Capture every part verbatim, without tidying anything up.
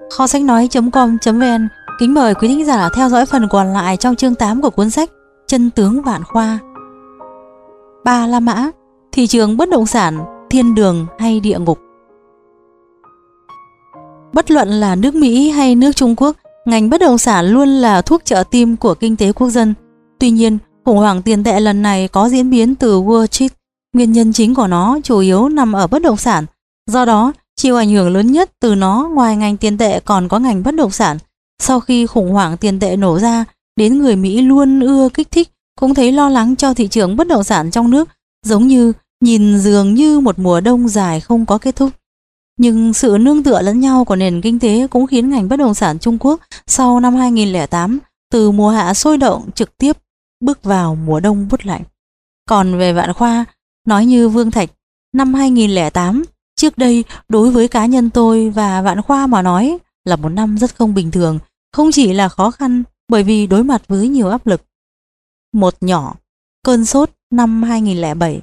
Kho sách nói chấm com chấm vn kính mời quý thính giả theo dõi phần còn lại trong chương tám của cuốn sách Chân tướng Vạn Khoa. Ba La Mã, thị trường bất động sản, thiên đường hay địa ngục. Bất luận là nước Mỹ hay nước Trung Quốc, ngành bất động sản luôn là thuốc trợ tim của kinh tế quốc dân. Tuy nhiên, khủng hoảng tiền tệ lần này có diễn biến từ Wall Street. Nguyên nhân chính của nó chủ yếu nằm ở bất động sản. Do đó, chịu ảnh hưởng lớn nhất từ nó ngoài ngành tiền tệ còn có ngành bất động sản. Sau khi khủng hoảng tiền tệ nổ ra, đến người Mỹ luôn ưa kích thích, cũng thấy lo lắng cho thị trường bất động sản trong nước, giống như nhìn dường như một mùa đông dài không có kết thúc. Nhưng sự nương tựa lẫn nhau của nền kinh tế cũng khiến ngành bất động sản Trung Quốc sau năm hai nghìn không trăm lẻ tám từ mùa hạ sôi động trực tiếp bước vào mùa đông buốt lạnh. Còn về Vạn Khoa, nói như Vương Thạch, năm hai nghìn không trăm lẻ tám, trước đây đối với cá nhân tôi và Vạn Khoa mà nói là một năm rất không bình thường, không chỉ là khó khăn bởi vì đối mặt với nhiều áp lực. Một nhỏ, cơn sốt năm hai nghìn không trăm lẻ bảy.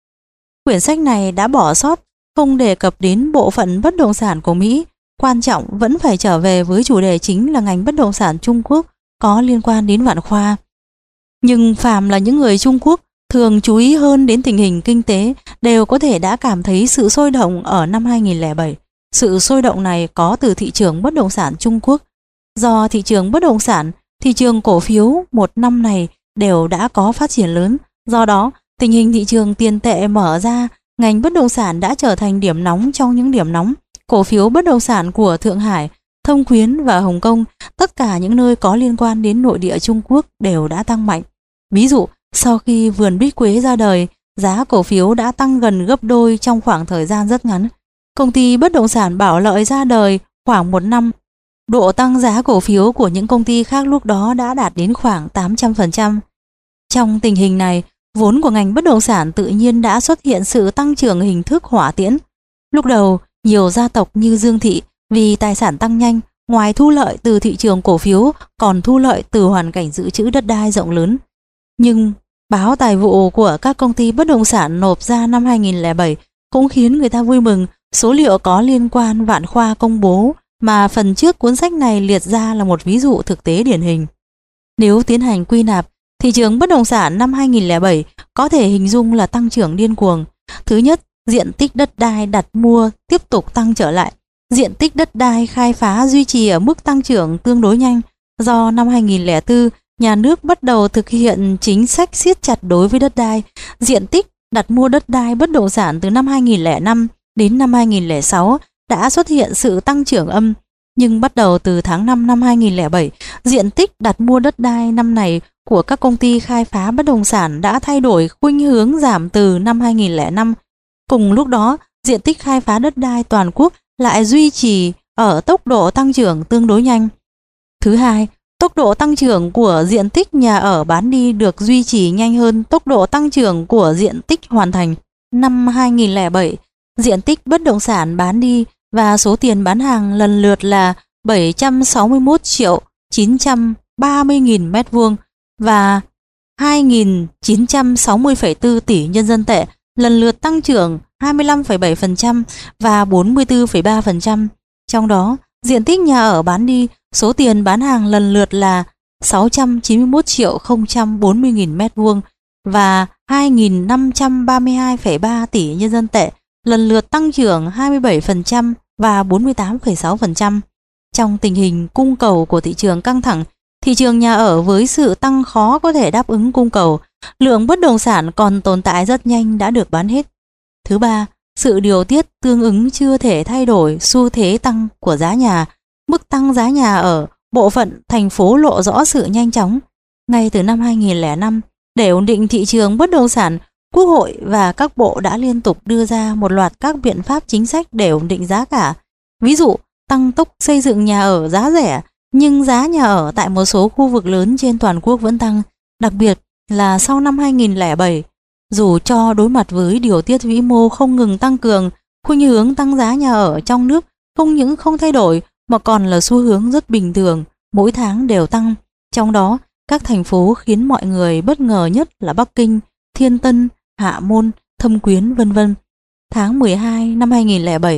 Quyển sách này đã bỏ sót không đề cập đến bộ phận bất động sản của Mỹ, quan trọng vẫn phải trở về với chủ đề chính là ngành bất động sản Trung Quốc có liên quan đến Vạn Khoa. Nhưng phàm là những người Trung Quốc thường chú ý hơn đến tình hình kinh tế đều có thể đã cảm thấy sự sôi động ở năm hai nghìn không trăm lẻ bảy. Sự sôi động này có từ thị trường bất động sản Trung Quốc. Do thị trường bất động sản, thị trường cổ phiếu một năm này đều đã có phát triển lớn. Do đó, tình hình thị trường tiền tệ mở ra, ngành bất động sản đã trở thành điểm nóng trong những điểm nóng. Cổ phiếu bất động sản của Thượng Hải, Thông Quyến và Hồng Kông, tất cả những nơi có liên quan đến nội địa Trung Quốc đều đã tăng mạnh. Ví dụ, sau khi vườn Bích Quế ra đời, giá cổ phiếu đã tăng gần gấp đôi trong khoảng thời gian rất ngắn. Công ty bất động sản Bảo Lợi ra đời khoảng một năm, độ tăng giá cổ phiếu của những công ty khác lúc đó đã đạt đến khoảng tám trăm phần trăm. Trong tình hình này, vốn của ngành bất động sản tự nhiên đã xuất hiện sự tăng trưởng hình thức hỏa tiễn. Lúc đầu, nhiều gia tộc như Dương Thị vì tài sản tăng nhanh, ngoài thu lợi từ thị trường cổ phiếu còn thu lợi từ hoàn cảnh dự trữ đất đai rộng lớn. Nhưng báo tài vụ của các công ty bất động sản nộp ra năm hai nghìn không trăm lẻ bảy cũng khiến người ta vui mừng. Số liệu có liên quan Vạn Khoa công bố mà phần trước cuốn sách này liệt ra là một ví dụ thực tế điển hình. Nếu tiến hành quy nạp, thị trường bất động sản năm hai nghìn không trăm lẻ bảy có thể hình dung là tăng trưởng điên cuồng. Thứ nhất, diện tích đất đai đặt mua tiếp tục tăng trở lại. Diện tích đất đai khai phá duy trì ở mức tăng trưởng tương đối nhanh. Do năm hai nghìn không trăm lẻ bốn, nhà nước bắt đầu thực hiện chính sách siết chặt đối với đất đai. Diện tích đặt mua đất đai bất động sản từ năm hai nghìn không trăm lẻ năm đến năm hai nghìn không trăm lẻ sáu đã xuất hiện sự tăng trưởng âm. Nhưng bắt đầu từ tháng năm năm hai nghìn không trăm lẻ bảy, diện tích đặt mua đất đai năm này của các công ty khai phá bất động sản đã thay đổi khuynh hướng giảm từ năm hai nghìn không trăm lẻ năm. Cùng lúc đó, diện tích khai phá đất đai toàn quốc lại duy trì ở tốc độ tăng trưởng tương đối nhanh. Thứ hai, tốc độ tăng trưởng của diện tích nhà ở bán đi được duy trì nhanh hơn tốc độ tăng trưởng của diện tích hoàn thành. Năm hai nghìn không trăm lẻ bảy, diện tích bất động sản bán đi và số tiền bán hàng lần lượt là bảy trăm sáu mươi mốt triệu chín trăm ba mươi nghìn mét vuông và hai nghìn chín trăm sáu mươi phẩy bốn tỷ nhân dân tệ, lần lượt tăng trưởng hai mươi lăm phẩy bảy phần trăm và bốn mươi tư phẩy ba phần trăm. Trong đó, diện tích nhà ở bán đi, số tiền bán hàng lần lượt là sáu trăm chín mươi mốt triệu không trăm bốn mươi nghìn mét vuông và hai nghìn năm trăm ba mươi hai phẩy ba tỷ nhân dân tệ, lần lượt tăng trưởng hai mươi bảy phần trăm và bốn mươi tám phẩy sáu phần trăm. Trong tình hình cung cầu của thị trường căng thẳng, thị trường nhà ở với sự tăng khó có thể đáp ứng cung cầu, lượng bất động sản còn tồn tại rất nhanh đã được bán hết. Thứ ba, sự điều tiết tương ứng chưa thể thay đổi xu thế tăng của giá nhà. Mức tăng giá nhà ở bộ phận thành phố lộ rõ sự nhanh chóng. Ngay từ năm hai nghìn không trăm lẻ năm, để ổn định thị trường bất động sản, Quốc hội và các bộ đã liên tục đưa ra một loạt các biện pháp chính sách để ổn định giá cả. Ví dụ, tăng tốc xây dựng nhà ở giá rẻ, nhưng giá nhà ở tại một số khu vực lớn trên toàn quốc vẫn tăng, đặc biệt là sau năm hai nghìn không trăm lẻ bảy. Dù cho đối mặt với điều tiết vĩ mô không ngừng tăng cường, khuynh hướng tăng giá nhà ở trong nước không những không thay đổi mà còn là xu hướng rất bình thường, mỗi tháng đều tăng. Trong đó, các thành phố khiến mọi người bất ngờ nhất là Bắc Kinh, Thiên Tân, Hạ Môn, Thâm Quyến vân vân. Tháng mười hai năm hai nghìn không trăm lẻ bảy,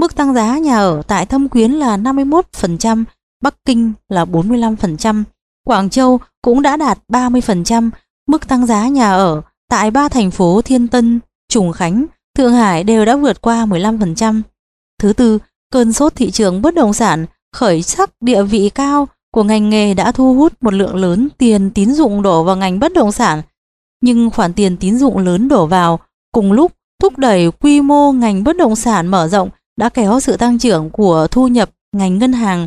Mức tăng giá nhà ở tại Thâm Quyến là năm mươi mốt phần trăm, Bắc Kinh là bốn mươi lăm phần trăm, Quảng Châu cũng đã đạt ba mươi phần trăm. Mức tăng giá nhà ở tại ba thành phố Thiên Tân, Trùng Khánh, Thượng Hải đều đã vượt qua mười lăm phần trăm. Thứ tư, cơn sốt thị trường bất động sản khởi sắc địa vị cao của ngành nghề đã thu hút một lượng lớn tiền tín dụng đổ vào ngành bất động sản. Nhưng khoản tiền tín dụng lớn đổ vào cùng lúc thúc đẩy quy mô ngành bất động sản mở rộng đã kéo sự tăng trưởng của thu nhập ngành ngân hàng.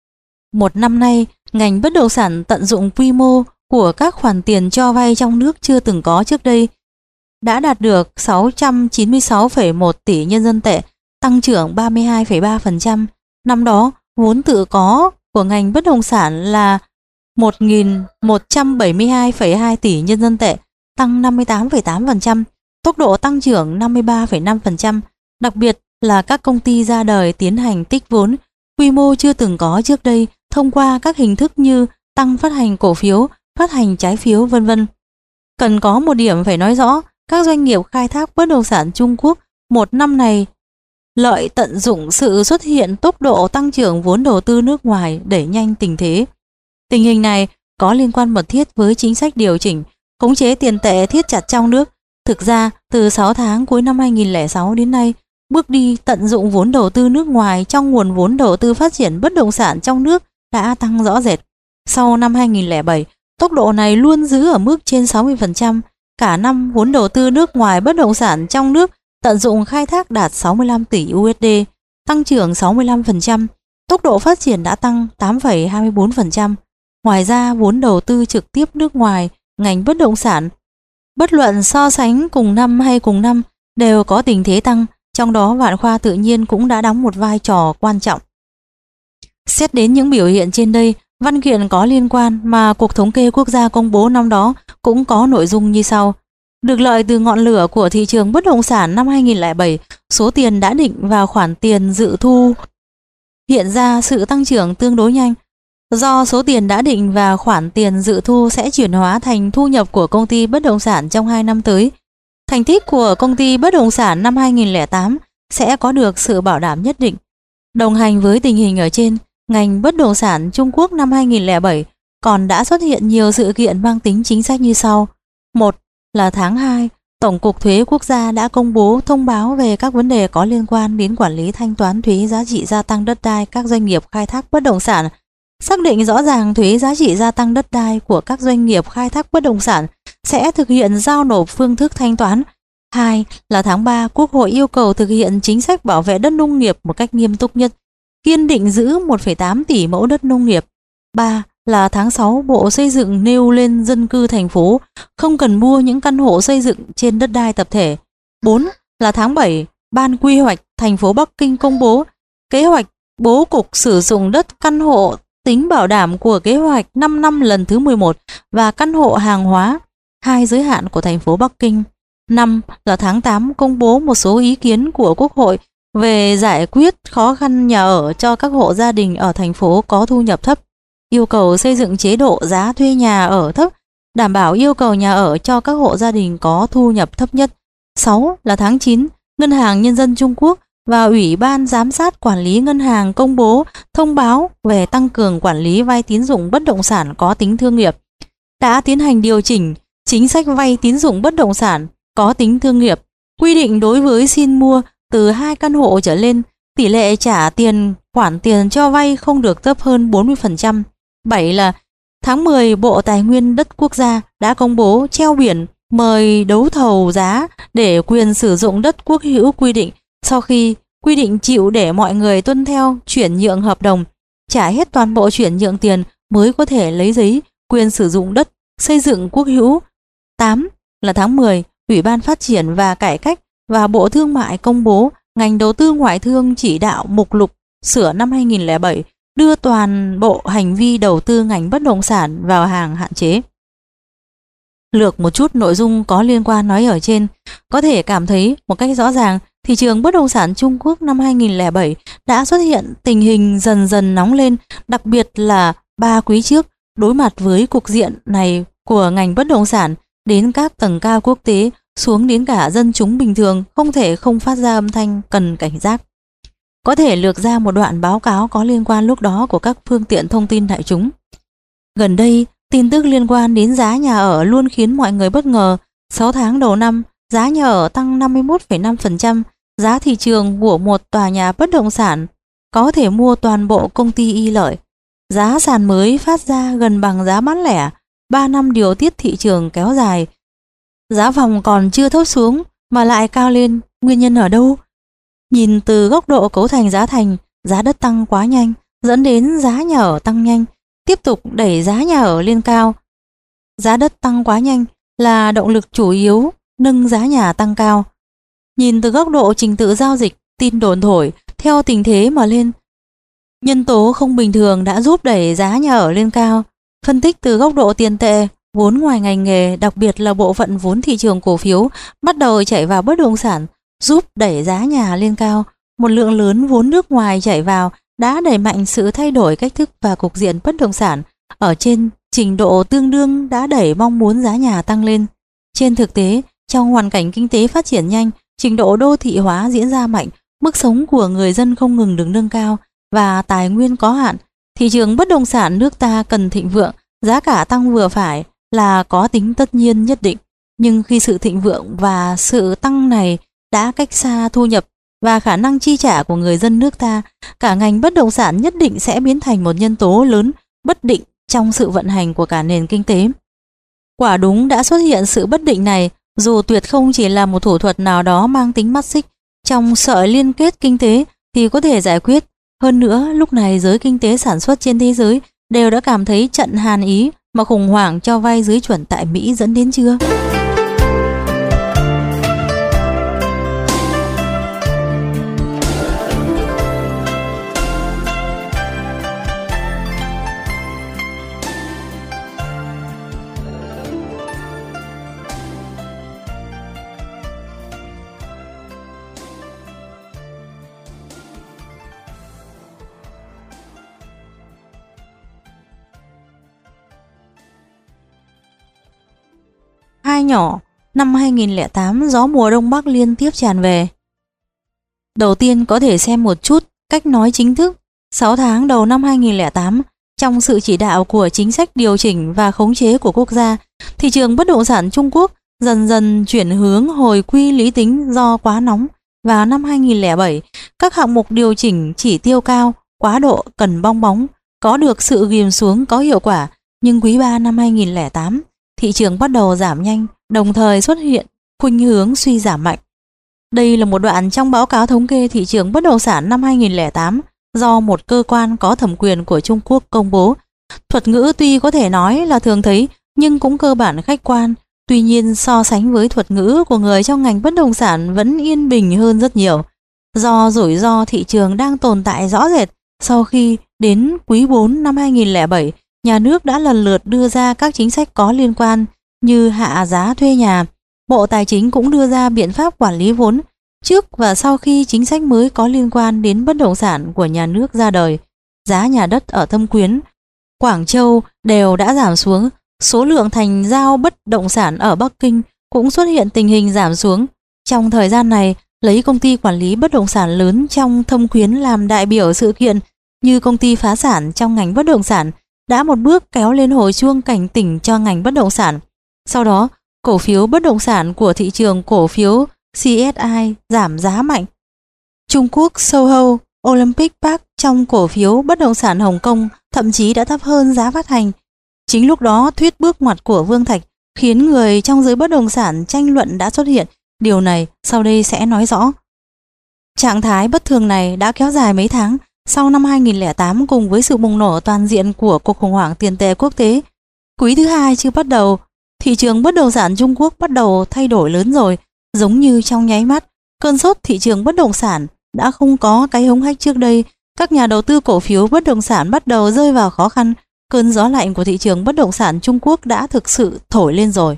Một năm nay, ngành bất động sản tận dụng quy mô của các khoản tiền cho vay trong nước chưa từng có trước đây, đã đạt được sáu trăm chín mươi sáu phẩy một tỷ nhân dân tệ, tăng trưởng ba mươi hai phẩy ba phần trăm. Năm đó, vốn tự có của ngành bất động sản là một nghìn một trăm bảy mươi hai phẩy hai tỷ nhân dân tệ, tăng năm mươi tám phẩy tám phần trăm, tốc độ tăng trưởng năm mươi ba phẩy năm phần trăm. Đặc biệt là các công ty ra đời tiến hành tích vốn, quy mô chưa từng có trước đây thông qua các hình thức như tăng phát hành cổ phiếu, phát hành trái phiếu, vân vân. Cần có một điểm phải nói rõ, các doanh nghiệp khai thác bất động sản Trung Quốc một năm này lợi tận dụng sự xuất hiện tốc độ tăng trưởng vốn đầu tư nước ngoài đẩy nhanh tình thế. Tình hình này có liên quan mật thiết với chính sách điều chỉnh, khống chế tiền tệ thiết chặt trong nước. Thực ra, từ sáu tháng cuối năm hai nghìn không trăm lẻ sáu đến nay, bước đi tận dụng vốn đầu tư nước ngoài trong nguồn vốn đầu tư phát triển bất động sản trong nước đã tăng rõ rệt. Sau năm hai nghìn không trăm lẻ bảy, tốc độ này luôn giữ ở mức trên sáu mươi phần trăm. Cả năm vốn đầu tư nước ngoài bất động sản trong nước tận dụng khai thác đạt sáu mươi lăm tỷ đô la, tăng trưởng sáu mươi lăm phần trăm. Tốc độ phát triển đã tăng tám phẩy hai mươi bốn phần trăm. Ngoài ra, vốn đầu tư trực tiếp nước ngoài, ngành bất động sản, bất luận so sánh cùng năm hay cùng năm, đều có tình thế tăng, trong đó Vạn Khoa tự nhiên cũng đã đóng một vai trò quan trọng. Xét đến những biểu hiện trên đây, văn kiện có liên quan mà Cục Thống kê Quốc gia công bố năm đó cũng có nội dung như sau. Được lợi từ ngọn lửa của thị trường bất động sản năm hai nghìn không trăm lẻ bảy, số tiền đã định vào khoản tiền dự thu hiện ra sự tăng trưởng tương đối nhanh. Do số tiền đã định và khoản tiền dự thu sẽ chuyển hóa thành thu nhập của công ty bất động sản trong hai năm tới, thành tích của công ty bất động sản năm hai nghìn không trăm lẻ tám sẽ có được sự bảo đảm nhất định. Đồng hành với tình hình ở trên, ngành bất động sản Trung Quốc năm hai nghìn không trăm lẻ bảy còn đã xuất hiện nhiều sự kiện mang tính chính sách như sau. Một là tháng hai, Tổng cục Thuế Quốc gia đã công bố thông báo về các vấn đề có liên quan đến quản lý thanh toán thuế giá trị gia tăng đất đai các doanh nghiệp khai thác bất động sản, xác định rõ ràng thuế giá trị gia tăng đất đai của các doanh nghiệp khai thác bất động sản sẽ thực hiện giao nộp phương thức thanh toán. Hai là tháng ba, Quốc hội yêu cầu thực hiện chính sách bảo vệ đất nông nghiệp một cách nghiêm túc nhất, kiên định giữ một phẩy tám tỷ mẫu đất nông nghiệp. Ba là tháng sáu, Bộ Xây dựng nêu lên dân cư thành phố không cần mua những căn hộ xây dựng trên đất đai tập thể. Bốn là tháng bảy, Ban Quy hoạch thành phố Bắc Kinh công bố kế hoạch bố cục sử dụng đất căn hộ tính bảo đảm của kế hoạch năm năm lần thứ mười một và căn hộ hàng hóa, hai giới hạn của thành phố Bắc Kinh. Năm là tháng tám, công bố một số ý kiến của Quốc hội về giải quyết khó khăn nhà ở cho các hộ gia đình ở thành phố có thu nhập thấp, yêu cầu xây dựng chế độ giá thuê nhà ở thấp, đảm bảo yêu cầu nhà ở cho các hộ gia đình có thu nhập thấp nhất. Sáu là tháng chín, Ngân hàng Nhân dân Trung Quốc và Ủy ban Giám sát Quản lý Ngân hàng công bố thông báo về tăng cường quản lý vay tín dụng bất động sản có tính thương nghiệp, đã tiến hành điều chỉnh chính sách vay tín dụng bất động sản có tính thương nghiệp, quy định đối với xin mua từ hai căn hộ trở lên, tỷ lệ trả tiền khoản tiền cho vay không được thấp hơn bốn mươi phần trăm. Bảy là tháng mười, Bộ Tài nguyên đất Quốc gia đã công bố treo biển mời đấu thầu giá để quyền sử dụng đất quốc hữu quy định, sau khi quy định chịu để mọi người tuân theo chuyển nhượng hợp đồng, trả hết toàn bộ chuyển nhượng tiền mới có thể lấy giấy quyền sử dụng đất xây dựng quốc hữu. Tám là tháng mười, Ủy ban Phát triển và Cải cách và Bộ Thương mại công bố ngành đầu tư ngoại thương chỉ đạo mục lục sửa năm hai nghìn không trăm lẻ bảy, đưa toàn bộ hành vi đầu tư ngành bất động sản vào hàng hạn chế. Lược một chút nội dung có liên quan nói ở trên, có thể cảm thấy một cách rõ ràng thị trường bất động sản Trung Quốc năm hai nghìn không trăm lẻ bảy đã xuất hiện tình hình dần dần nóng lên, đặc biệt là ba quý trước, đối mặt với cục diện này của ngành bất động sản đến các tầng cao quốc tế xuống đến cả dân chúng bình thường không thể không phát ra âm thanh cần cảnh giác. có thể lược ra một đoạn báo cáo có liên quan lúc đó của các phương tiện thông tin đại chúng. Gần đây, tin tức liên quan đến giá nhà ở luôn khiến mọi người bất ngờ. sáu tháng đầu năm, giá nhà ở tăng năm mươi mốt phẩy năm phần trăm, giá thị trường của một tòa nhà bất động sản có thể mua toàn bộ công ty Y Lợi. Giá sàn mới phát ra gần bằng giá bán lẻ, ba năm điều tiết thị trường kéo dài. Giá phòng còn chưa thấp xuống mà lại cao lên, nguyên nhân ở đâu? Nhìn từ góc độ cấu thành giá thành, giá đất tăng quá nhanh, dẫn đến giá nhà ở tăng nhanh, tiếp tục đẩy giá nhà ở lên cao. Giá đất tăng quá nhanh là động lực chủ yếu nâng giá nhà tăng cao. Nhìn từ góc độ trình tự giao dịch, tin đồn thổi theo tình thế mà lên. Nhân tố không bình thường đã giúp đẩy giá nhà ở lên cao. Phân tích từ góc độ tiền tệ, vốn ngoài ngành nghề, đặc biệt là bộ phận vốn thị trường cổ phiếu bắt đầu chạy vào bất động sản, giúp đẩy giá nhà lên cao. Một lượng lớn vốn nước ngoài chạy vào đã đẩy mạnh sự thay đổi cách thức và cục diện bất động sản. Ở trên trình độ tương đương đã đẩy mong muốn giá nhà tăng lên. Trên thực tế, trong hoàn cảnh kinh tế phát triển nhanh, trình độ đô thị hóa diễn ra mạnh, mức sống của người dân không ngừng được nâng cao và tài nguyên có hạn. Thị trường bất động sản nước ta cần thịnh vượng, giá cả tăng vừa phải là có tính tất nhiên nhất định. Nhưng khi sự thịnh vượng và sự tăng này đã cách xa thu nhập và khả năng chi trả của người dân nước ta, cả ngành bất động sản nhất định sẽ biến thành một nhân tố lớn bất định trong sự vận hành của cả nền kinh tế. Quả đúng đã xuất hiện sự bất định này, dù tuyệt không chỉ là một thủ thuật nào đó mang tính mắt xích trong sợi liên kết kinh tế thì có thể giải quyết. Hơn nữa, lúc này giới kinh tế sản xuất trên thế giới đều đã cảm thấy trận hàn ý mà khủng hoảng cho vay dưới chuẩn tại Mỹ dẫn đến chưa? Hai nhỏ, năm hai nghìn lẻ tám gió mùa đông bắc liên tiếp tràn về. Đầu tiên có thể xem một chút cách nói chính thức. sáu tháng đầu năm hai nghìn lẻ tám, trong sự chỉ đạo của chính sách điều chỉnh và khống chế của quốc gia, thị trường bất động sản Trung Quốc dần dần chuyển hướng hồi quy lý tính do quá nóng. Vào năm hai nghìn lẻ bảy, các hạng mục điều chỉnh chỉ tiêu cao, quá độ cần bong bóng, có được sự ghìm xuống có hiệu quả. Nhưng quý ba năm hai nghìn lẻ tám, thị trường bắt đầu giảm nhanh, đồng thời xuất hiện khuynh hướng suy giảm mạnh. Đây là một đoạn trong báo cáo thống kê thị trường bất động sản năm hai nghìn lẻ tám do một cơ quan có thẩm quyền của Trung Quốc công bố. Thuật ngữ tuy có thể nói là thường thấy nhưng cũng cơ bản khách quan. Tuy nhiên so sánh với thuật ngữ của người trong ngành bất động sản vẫn yên bình hơn rất nhiều. Do rủi ro thị trường đang tồn tại rõ rệt, sau khi đến quý bốn năm hai nghìn lẻ bảy, nhà nước đã lần lượt đưa ra các chính sách có liên quan như hạ giá thuê nhà. Bộ Tài chính cũng đưa ra biện pháp quản lý vốn. Trước và sau khi chính sách mới có liên quan đến bất động sản của nhà nước ra đời, giá nhà đất ở Thâm Quyến, Quảng Châu đều đã giảm xuống. Số lượng thành giao bất động sản ở Bắc Kinh cũng xuất hiện tình hình giảm xuống. Trong thời gian này, lấy công ty quản lý bất động sản lớn trong Thâm Quyến làm đại biểu sự kiện như công ty phá sản trong ngành bất động sản đã một bước kéo lên hồi chuông cảnh tỉnh cho ngành bất động sản. Sau đó, cổ phiếu bất động sản của thị trường cổ phiếu xê ét i giảm giá mạnh. Trung Quốc Soho Olympic Park trong cổ phiếu bất động sản Hồng Kông thậm chí đã thấp hơn giá phát hành. Chính lúc đó, thuyết bước ngoặt của Vương Thạch khiến người trong giới bất động sản tranh luận đã xuất hiện. Điều này sau đây sẽ nói rõ. Trạng thái bất thường này đã kéo dài mấy tháng. Sau năm hai nghìn lẻ tám, cùng với sự bùng nổ toàn diện của cuộc khủng hoảng tiền tệ quốc tế, quý thứ hai chưa bắt đầu, thị trường bất động sản Trung Quốc bắt đầu thay đổi lớn rồi. Giống như trong nháy mắt, cơn sốt thị trường bất động sản đã không có cái hống hách trước đây. Các nhà đầu tư cổ phiếu bất động sản bắt đầu rơi vào khó khăn. Cơn gió lạnh của thị trường bất động sản Trung Quốc đã thực sự thổi lên rồi.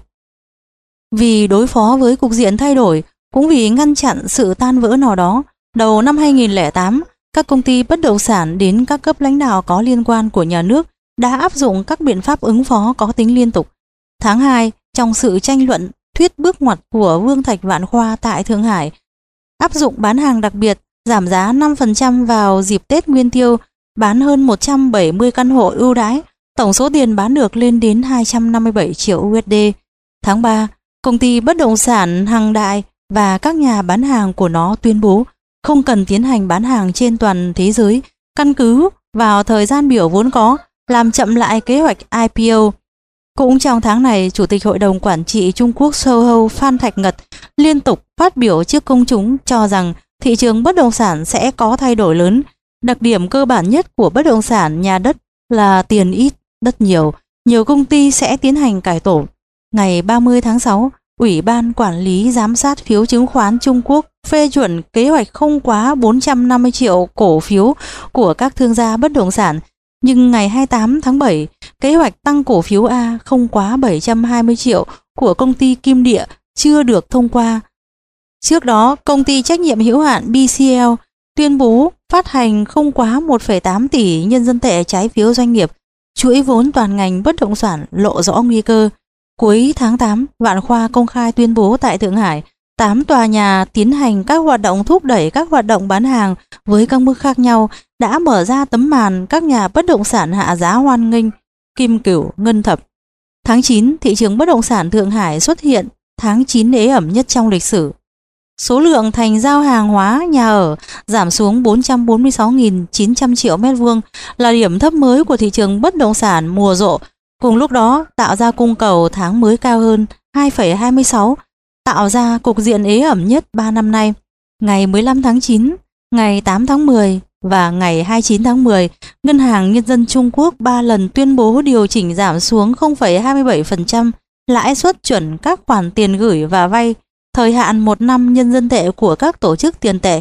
Vì đối phó với cục diện thay đổi, cũng vì ngăn chặn sự tan vỡ nào đó, đầu năm hai nghìn lẻ tám, các công ty bất động sản đến các cấp lãnh đạo có liên quan của nhà nước đã áp dụng các biện pháp ứng phó có tính liên tục. Tháng hai, trong sự tranh luận thuyết bước ngoặt của Vương Thạch Vạn Khoa tại Thượng Hải, áp dụng bán hàng đặc biệt, giảm giá năm phần trăm vào dịp Tết Nguyên Tiêu, bán hơn một trăm bảy mươi căn hộ ưu đãi, tổng số tiền bán được lên đến hai trăm năm mươi bảy triệu u ét đê. Tháng ba, công ty bất động sản Hằng Đại và các nhà bán hàng của nó tuyên bố không cần tiến hành bán hàng trên toàn thế giới, căn cứ vào thời gian biểu vốn có, làm chậm lại kế hoạch i pê o. Cũng trong tháng này, Chủ tịch Hội đồng Quản trị Trung Quốc Soho Phan Thạch Ngật liên tục phát biểu trước công chúng cho rằng thị trường bất động sản sẽ có thay đổi lớn. Đặc điểm cơ bản nhất của bất động sản nhà đất là tiền ít, đất nhiều. Nhiều công ty sẽ tiến hành cải tổ. Ngày ba mươi tháng sáu, Ủy ban Quản lý Giám sát phiếu chứng khoán Trung Quốc phê chuẩn kế hoạch không quá bốn trăm năm mươi triệu cổ phiếu của các thương gia bất động sản. Nhưng ngày hai mươi tám tháng bảy, kế hoạch tăng cổ phiếu A không quá bảy trăm hai mươi triệu của công ty Kim Địa chưa được thông qua. Trước đó, công ty trách nhiệm hữu hạn bê xê lờ tuyên bố phát hành không quá một phẩy tám tỷ nhân dân tệ trái phiếu doanh nghiệp. Chuỗi vốn toàn ngành bất động sản lộ rõ nguy cơ. Cuối tháng tám, Vạn Khoa công khai tuyên bố tại Thượng Hải, tám tòa nhà tiến hành các hoạt động thúc đẩy các hoạt động bán hàng với các mức khác nhau đã mở ra tấm màn các nhà bất động sản hạ giá hoan nghênh. Kim Cửu, Ngân Thập. Tháng chín, thị trường bất động sản Thượng Hải xuất hiện tháng chín ế ẩm nhất trong lịch sử. Số lượng thành giao hàng hóa nhà ở giảm xuống bốn trăm bốn mươi sáu nghìn chín trăm triệu mét vuông là điểm thấp mới của thị trường bất động sản mùa rộ. Cùng lúc đó, tạo ra cung cầu tháng mới cao hơn hai phẩy hai mươi sáu, tạo ra cục diện ế ẩm nhất ba năm nay. Ngày mười lăm tháng chín, ngày tám tháng mười và ngày hai mươi chín tháng mười, Ngân hàng Nhân dân Trung Quốc ba lần tuyên bố điều chỉnh giảm xuống không phẩy hai mươi bảy phần trăm lãi suất chuẩn các khoản tiền gửi và vay thời hạn một năm nhân dân tệ của các tổ chức tiền tệ.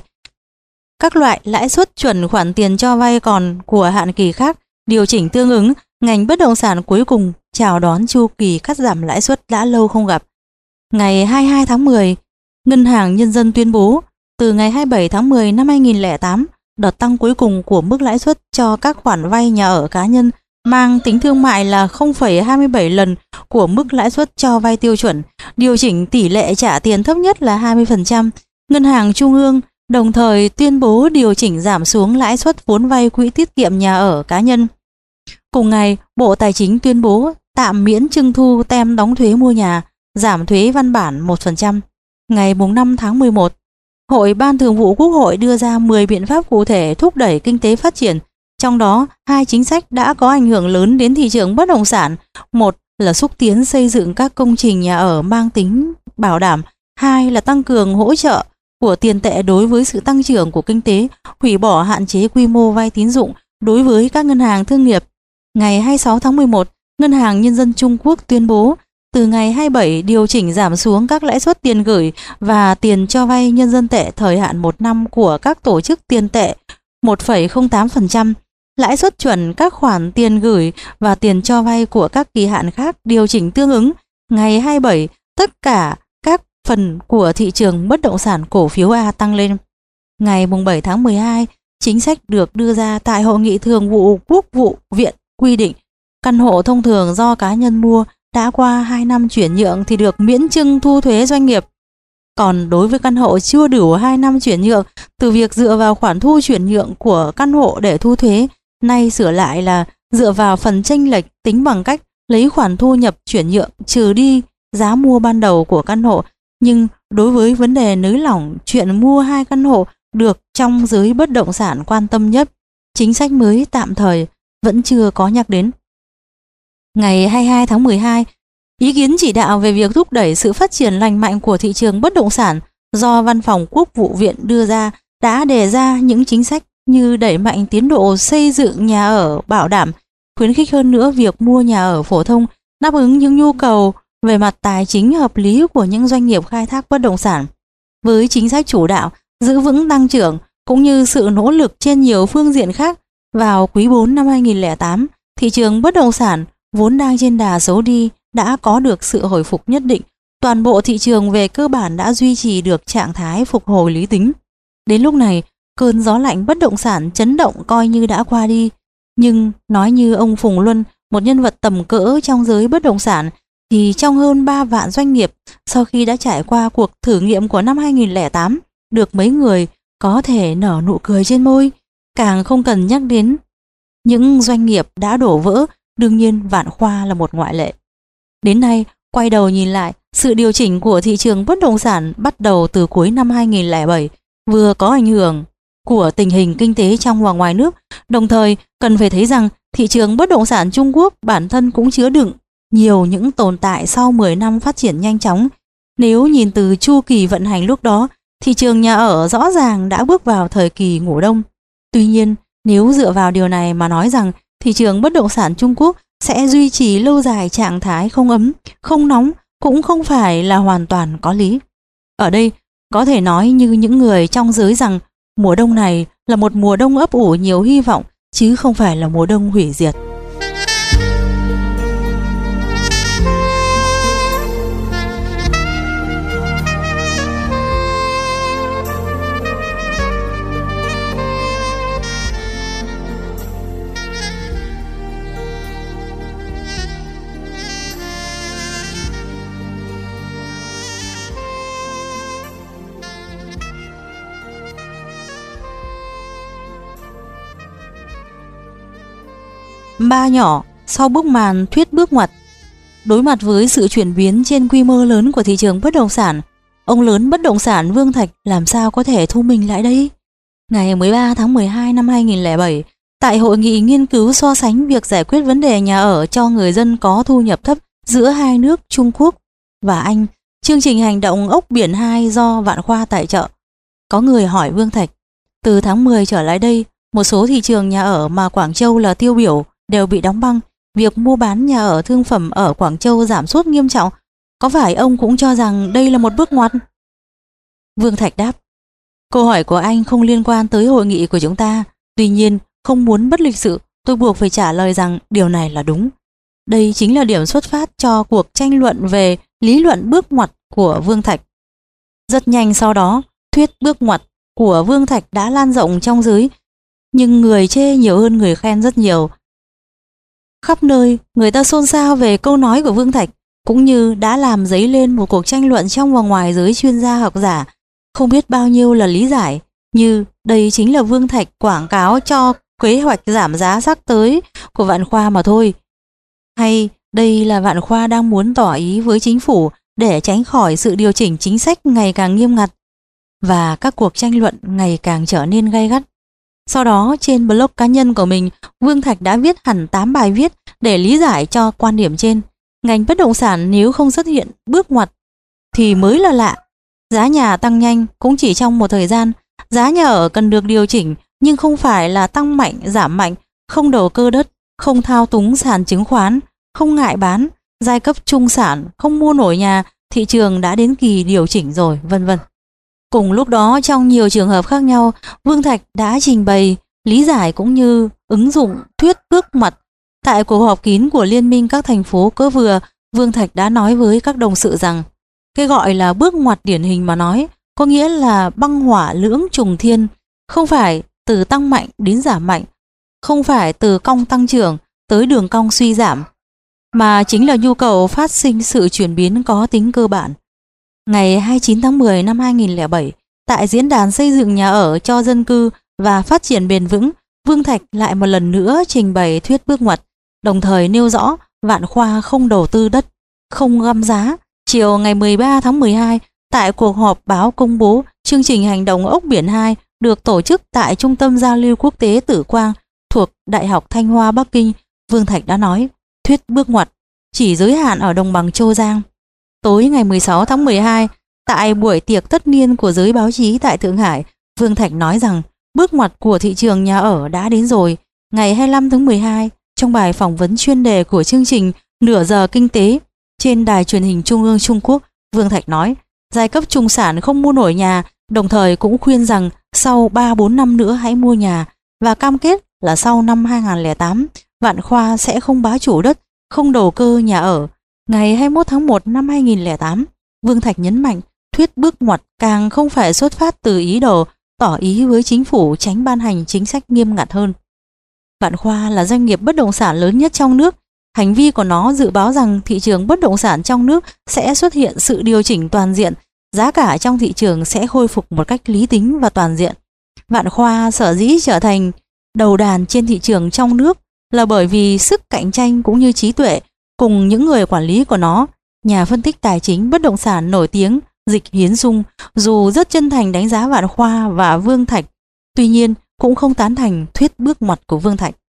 Các loại lãi suất chuẩn khoản tiền cho vay còn của hạn kỳ khác điều chỉnh tương ứng. Ngành bất động sản cuối cùng chào đón chu kỳ cắt giảm lãi suất đã lâu không gặp. Ngày hai mươi hai tháng mười, Ngân hàng Nhân dân tuyên bố từ ngày hai mươi bảy tháng mười năm hai nghìn không trăm lẻ tám, đợt tăng cuối cùng của mức lãi suất cho các khoản vay nhà ở cá nhân mang tính thương mại là không phẩy hai mươi bảy lần của mức lãi suất cho vay tiêu chuẩn, điều chỉnh tỷ lệ trả tiền thấp nhất là hai mươi phần trăm. Ngân hàng Trung ương đồng thời tuyên bố điều chỉnh giảm xuống lãi suất vốn vay quỹ tiết kiệm nhà ở cá nhân. Cùng ngày, Bộ Tài chính tuyên bố tạm miễn trưng thu tem đóng thuế mua nhà, giảm thuế văn bản một phần trăm. Ngày năm tháng mười một, Hội Ban Thường vụ Quốc hội đưa ra mười biện pháp cụ thể thúc đẩy kinh tế phát triển. Trong đó, hai chính sách đã có ảnh hưởng lớn đến thị trường bất động sản. Một là xúc tiến xây dựng các công trình nhà ở mang tính bảo đảm. Hai là tăng cường hỗ trợ của tiền tệ đối với sự tăng trưởng của kinh tế, hủy bỏ hạn chế quy mô vay tín dụng đối với các ngân hàng thương nghiệp. Ngày hai mươi sáu tháng mười một, Ngân hàng Nhân dân Trung Quốc tuyên bố từ ngày hai mươi bảy điều chỉnh giảm xuống các lãi suất tiền gửi và tiền cho vay nhân dân tệ thời hạn một năm của các tổ chức tiền tệ một phẩy không tám phần trăm, lãi suất chuẩn các khoản tiền gửi và tiền cho vay của các kỳ hạn khác điều chỉnh tương ứng. Ngày hai mươi bảy, tất cả các phần của thị trường bất động sản cổ phiếu A tăng lên. Ngày bảy tháng mười hai, chính sách được đưa ra tại Hội nghị Thường vụ Quốc vụ viện quy định căn hộ thông thường do cá nhân mua đã qua hai năm chuyển nhượng thì được miễn trưng thu thuế doanh nghiệp. Còn đối với căn hộ chưa đủ hai năm chuyển nhượng, từ việc dựa vào khoản thu chuyển nhượng của căn hộ để thu thuế, nay sửa lại là dựa vào phần chênh lệch tính bằng cách lấy khoản thu nhập chuyển nhượng trừ đi giá mua ban đầu của căn hộ. Nhưng đối với vấn đề nới lỏng chuyện mua hai căn hộ được trong giới bất động sản quan tâm nhất, chính sách mới tạm thời vẫn chưa có nhắc đến. Ngày hai mươi hai tháng mười hai, ý kiến chỉ đạo về việc thúc đẩy sự phát triển lành mạnh của thị trường bất động sản do Văn phòng Quốc vụ viện đưa ra đã đề ra những chính sách như đẩy mạnh tiến độ xây dựng nhà ở bảo đảm, khuyến khích hơn nữa việc mua nhà ở phổ thông, đáp ứng những nhu cầu về mặt tài chính hợp lý của những doanh nghiệp khai thác bất động sản. Với chính sách chủ đạo, giữ vững tăng trưởng cũng như sự nỗ lực trên nhiều phương diện khác, vào quý bốn năm hai nghìn không trăm lẻ tám, thị trường bất động sản vốn đang trên đà xấu đi đã có được sự hồi phục nhất định. Toàn bộ thị trường về cơ bản đã duy trì được trạng thái phục hồi lý tính. Đến lúc này, cơn gió lạnh bất động sản chấn động coi như đã qua đi. Nhưng nói như ông Phùng Luân, một nhân vật tầm cỡ trong giới bất động sản, thì trong hơn ba vạn doanh nghiệp, sau khi đã trải qua cuộc thử nghiệm của năm hai nghìn không trăm lẻ tám, được mấy người có thể nở nụ cười trên môi, càng không cần nhắc đến những doanh nghiệp đã đổ vỡ, đương nhiên Vạn Khoa là một ngoại lệ. Đến nay, quay đầu nhìn lại, sự điều chỉnh của thị trường bất động sản bắt đầu từ cuối năm hai nghìn lẻ bảy, vừa có ảnh hưởng của tình hình kinh tế trong và ngoài nước, đồng thời cần phải thấy rằng thị trường bất động sản Trung Quốc bản thân cũng chứa đựng nhiều những tồn tại sau mười năm phát triển nhanh chóng. Nếu nhìn từ chu kỳ vận hành lúc đó, thị trường nhà ở rõ ràng đã bước vào thời kỳ ngủ đông. Tuy nhiên, nếu dựa vào điều này mà nói rằng thị trường bất động sản Trung Quốc sẽ duy trì lâu dài trạng thái không ấm, không nóng cũng không phải là hoàn toàn có lý. Ở đây, có thể nói như những người trong giới rằng mùa đông này là một mùa đông ấp ủ nhiều hy vọng, chứ không phải là mùa đông hủy diệt. Ba nhỏ sau bức màn thuyết bước ngoặt. Đối mặt với sự chuyển biến trên quy mô lớn của thị trường bất động sản, ông lớn bất động sản Vương Thạch làm sao có thể thu mình lại đây? Ngày mười ba tháng mười hai năm hai nghìn lẻ bảy, tại hội nghị nghiên cứu so sánh việc giải quyết vấn đề nhà ở cho người dân có thu nhập thấp giữa hai nước Trung Quốc và Anh, chương trình hành động ốc biển hai do Vạn Khoa tài trợ, có người hỏi Vương Thạch, từ tháng mười trở lại đây, một số thị trường nhà ở mà Quảng Châu là tiêu biểu đều bị đóng băng, việc mua bán nhà ở thương phẩm ở Quảng Châu giảm sút nghiêm trọng, có phải ông cũng cho rằng đây là một bước ngoặt? Vương Thạch đáp, câu hỏi của anh không liên quan tới hội nghị của chúng ta, tuy nhiên không muốn bất lịch sự, tôi buộc phải trả lời rằng điều này là đúng. Đây chính là điểm xuất phát cho cuộc tranh luận về lý luận bước ngoặt của Vương Thạch. Rất nhanh sau đó, thuyết bước ngoặt của Vương Thạch đã lan rộng trong giới, nhưng người chê nhiều hơn người khen rất nhiều. Khắp nơi, người ta xôn xao về câu nói của Vương Thạch, cũng như đã làm dấy lên một cuộc tranh luận trong và ngoài giới chuyên gia học giả. Không biết bao nhiêu là lý giải, như đây chính là Vương Thạch quảng cáo cho kế hoạch giảm giá sắp tới của Vạn Khoa mà thôi. Hay đây là Vạn Khoa đang muốn tỏ ý với chính phủ để tránh khỏi sự điều chỉnh chính sách ngày càng nghiêm ngặt, và các cuộc tranh luận ngày càng trở nên gay gắt. Sau đó, trên blog cá nhân của mình, Vương Thạch đã viết hẳn tám bài viết để lý giải cho quan điểm trên. Ngành bất động sản nếu không xuất hiện bước ngoặt thì mới là lạ. Giá nhà tăng nhanh cũng chỉ trong một thời gian. Giá nhà ở cần được điều chỉnh, nhưng không phải là tăng mạnh, giảm mạnh, không đầu cơ đất, không thao túng sàn chứng khoán, không ngại bán, giai cấp trung sản không mua nổi nhà, thị trường đã đến kỳ điều chỉnh rồi, vân vân. Cùng lúc đó, trong nhiều trường hợp khác nhau, Vương Thạch đã trình bày, lý giải cũng như ứng dụng thuyết bước ngoặt. Tại cuộc họp kín của Liên minh các thành phố cỡ vừa, Vương Thạch đã nói với các đồng sự rằng cái gọi là bước ngoặt điển hình mà nói có nghĩa là băng hỏa lưỡng trùng thiên, không phải từ tăng mạnh đến giảm mạnh, không phải từ cong tăng trưởng tới đường cong suy giảm, mà chính là nhu cầu phát sinh sự chuyển biến có tính cơ bản. Ngày hai mươi chín tháng mười năm hai nghìn lẻ bảy, tại diễn đàn xây dựng nhà ở cho dân cư và phát triển bền vững, Vương Thạch lại một lần nữa trình bày thuyết bước ngoặt, đồng thời nêu rõ Vạn Khoa không đầu tư đất, không găm giá. Chiều ngày mười ba tháng mười hai, tại cuộc họp báo công bố chương trình hành động ốc biển hai được tổ chức tại Trung tâm Giao lưu Quốc tế Tử Quang thuộc Đại học Thanh Hoa Bắc Kinh, Vương Thạch đã nói, thuyết bước ngoặt chỉ giới hạn ở đồng bằng Châu Giang. Tối ngày mười sáu tháng mười hai, tại buổi tiệc tất niên của giới báo chí tại Thượng Hải, Vương Thạch nói rằng bước ngoặt của thị trường nhà ở đã đến rồi. Ngày hai mươi lăm tháng mười hai, trong bài phỏng vấn chuyên đề của chương trình Nửa giờ kinh tế trên đài truyền hình Trung ương Trung Quốc, Vương Thạch nói giai cấp trung sản không mua nổi nhà, đồng thời cũng khuyên rằng sau ba bốn năm nữa hãy mua nhà, và cam kết là sau năm hai nghìn lẻ tám, Vạn Khoa sẽ không bá chủ đất, không đầu cơ nhà ở. Ngày hai mươi mốt tháng một năm hai nghìn lẻ tám, Vương Thạch nhấn mạnh thuyết bước ngoặt càng không phải xuất phát từ ý đồ tỏ ý với chính phủ tránh ban hành chính sách nghiêm ngặt hơn. Vạn Khoa là doanh nghiệp bất động sản lớn nhất trong nước. Hành vi của nó dự báo rằng thị trường bất động sản trong nước sẽ xuất hiện sự điều chỉnh toàn diện, giá cả trong thị trường sẽ khôi phục một cách lý tính và toàn diện. Vạn Khoa sở dĩ trở thành đầu đàn trên thị trường trong nước là bởi vì sức cạnh tranh cũng như trí tuệ cùng những người quản lý của nó. Nhà phân tích tài chính bất động sản nổi tiếng Dịch Hiến Dung dù rất chân thành đánh giá Vạn Khoa và Vương Thạch, tuy nhiên cũng không tán thành thuyết bước ngoặt của Vương Thạch.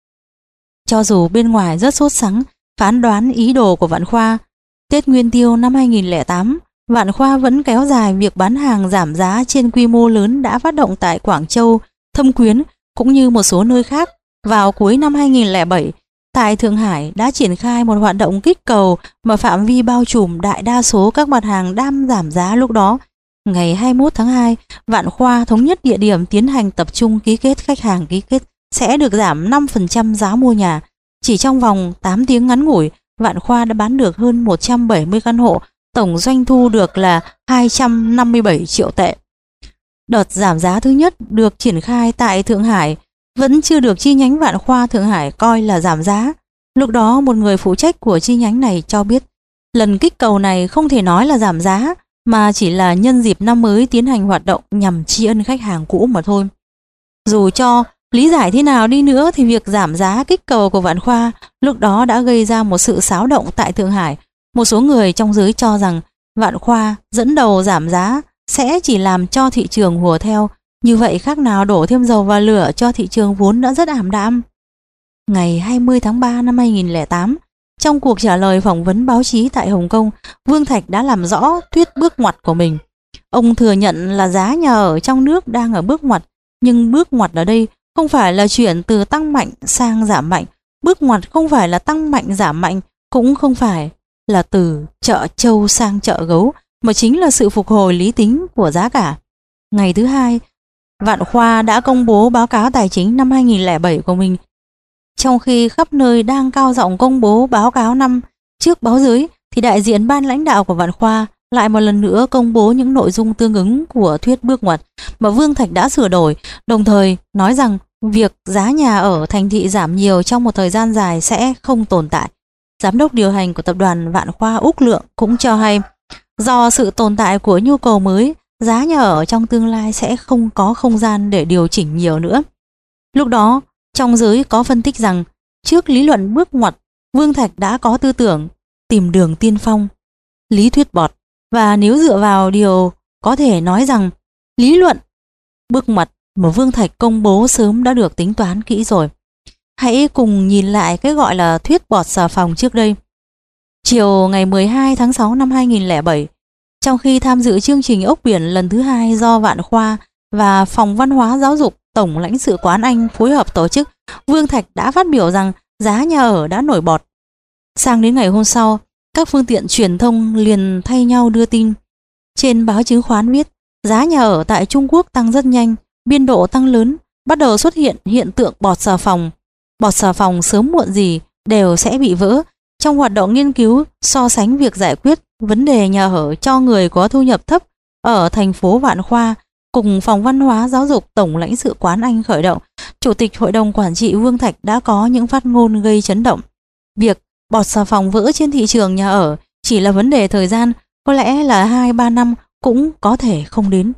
Cho dù bên ngoài rất sốt sắng phán đoán ý đồ của Vạn Khoa, Tết Nguyên Tiêu năm hai nghìn không trăm lẻ tám, Vạn Khoa vẫn kéo dài việc bán hàng giảm giá trên quy mô lớn đã phát động tại Quảng Châu, Thâm Quyến cũng như một số nơi khác. Vào cuối năm hai nghìn không trăm lẻ bảy, tại Thượng Hải đã triển khai một hoạt động kích cầu mà phạm vi bao trùm đại đa số các mặt hàng đang giảm giá lúc đó. Ngày hai mươi mốt tháng hai, Vạn Khoa thống nhất địa điểm tiến hành tập trung ký kết, khách hàng ký kết sẽ được giảm năm phần trăm giá mua nhà. Chỉ trong vòng tám tiếng ngắn ngủi, Vạn Khoa đã bán được hơn một trăm bảy mươi căn hộ, tổng doanh thu được là hai trăm năm mươi bảy triệu tệ. Đợt giảm giá thứ nhất được triển khai tại Thượng Hải, vẫn chưa được chi nhánh Vạn Khoa Thượng Hải coi là giảm giá. Lúc đó một người phụ trách của chi nhánh này cho biết, lần kích cầu này không thể nói là giảm giá, mà chỉ là nhân dịp năm mới tiến hành hoạt động nhằm tri ân khách hàng cũ mà thôi. Dù cho lý giải thế nào đi nữa thì việc giảm giá kích cầu của Vạn Khoa lúc đó đã gây ra một sự xáo động tại Thượng Hải. Một số người trong giới cho rằng Vạn Khoa dẫn đầu giảm giá sẽ chỉ làm cho thị trường hùa theo, như vậy khác nào đổ thêm dầu vào lửa cho thị trường vốn đã rất ảm đạm. Ngày hai mươi tháng ba năm hai nghìn không trăm lẻ tám, trong cuộc trả lời phỏng vấn báo chí tại Hồng Kông, Vương Thạch đã làm rõ thuyết bước ngoặt của mình. Ông thừa nhận là giá nhà ở trong nước đang ở bước ngoặt, nhưng bước ngoặt ở đây không phải là chuyển từ tăng mạnh sang giảm mạnh, bước ngoặt không phải là tăng mạnh giảm mạnh, cũng không phải là từ chợ trâu sang chợ gấu, mà chính là sự phục hồi lý tính của giá cả. Ngày thứ hai, Vạn Khoa đã công bố báo cáo tài chính năm hai nghìn không trăm lẻ bảy của mình. Trong khi khắp nơi đang cao giọng công bố báo cáo năm trước báo giới, thì đại diện ban lãnh đạo của Vạn Khoa lại một lần nữa công bố những nội dung tương ứng của thuyết bước ngoặt mà Vương Thạch đã sửa đổi, đồng thời nói rằng việc giá nhà ở thành thị giảm nhiều trong một thời gian dài sẽ không tồn tại. Giám đốc điều hành của tập đoàn Vạn Khoa Úc Lượng cũng cho hay, do sự tồn tại của nhu cầu mới, giá nhà ở trong tương lai sẽ không có không gian để điều chỉnh nhiều nữa. Lúc đó, trong giới có phân tích rằng, trước lý luận bước ngoặt, Vương Thạch đã có tư tưởng tìm đường tiên phong, lý thuyết bọt, và nếu dựa vào điều có thể nói rằng lý luận bước ngoặt mà Vương Thạch công bố sớm đã được tính toán kỹ rồi. Hãy cùng nhìn lại cái gọi là thuyết bọt xà phòng trước đây. Chiều ngày mười hai tháng sáu năm hai nghìn không trăm lẻ bảy, trong khi tham dự chương trình ốc biển lần thứ hai do Vạn Khoa và Phòng Văn hóa Giáo dục Tổng lãnh sự quán Anh phối hợp tổ chức, Vương Thạch đã phát biểu rằng giá nhà ở đã nổi bọt. Sang đến ngày hôm sau, các phương tiện truyền thông liền thay nhau đưa tin. Trên báo chứng khoán viết, giá nhà ở tại Trung Quốc tăng rất nhanh, biên độ tăng lớn, bắt đầu xuất hiện hiện tượng bọt xà phòng. Bọt xà phòng sớm muộn gì đều sẽ bị vỡ. Trong hoạt động nghiên cứu so sánh việc giải quyết vấn đề nhà ở cho người có thu nhập thấp ở thành phố Vạn Khoa, cùng Phòng Văn hóa Giáo dục Tổng lãnh sự quán Anh khởi động, Chủ tịch Hội đồng Quản trị Vương Thạch đã có những phát ngôn gây chấn động. Việc bọt xà phòng vỡ trên thị trường nhà ở chỉ là vấn đề thời gian, có lẽ là hai ba năm cũng có thể không đến.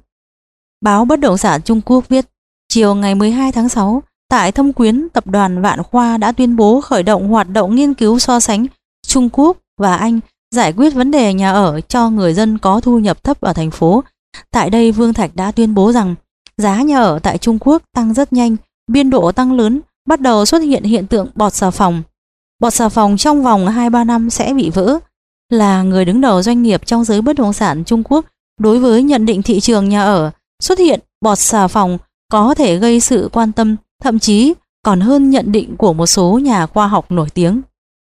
Báo Bất động sản Trung Quốc viết, chiều ngày mười hai tháng sáu, tại Thâm Quyến, tập đoàn Vạn Khoa đã tuyên bố khởi động hoạt động nghiên cứu so sánh Trung Quốc và Anh giải quyết vấn đề nhà ở cho người dân có thu nhập thấp ở thành phố. Tại đây, Vương Thạch đã tuyên bố rằng giá nhà ở tại Trung Quốc tăng rất nhanh, biên độ tăng lớn, bắt đầu xuất hiện hiện tượng bọt xà phòng. Bọt xà phòng trong vòng hai ba năm sẽ bị vỡ. Là người đứng đầu doanh nghiệp trong giới bất động sản Trung Quốc, đối với nhận định thị trường nhà ở xuất hiện bọt xà phòng có thể gây sự quan tâm, thậm chí còn hơn nhận định của một số nhà khoa học nổi tiếng.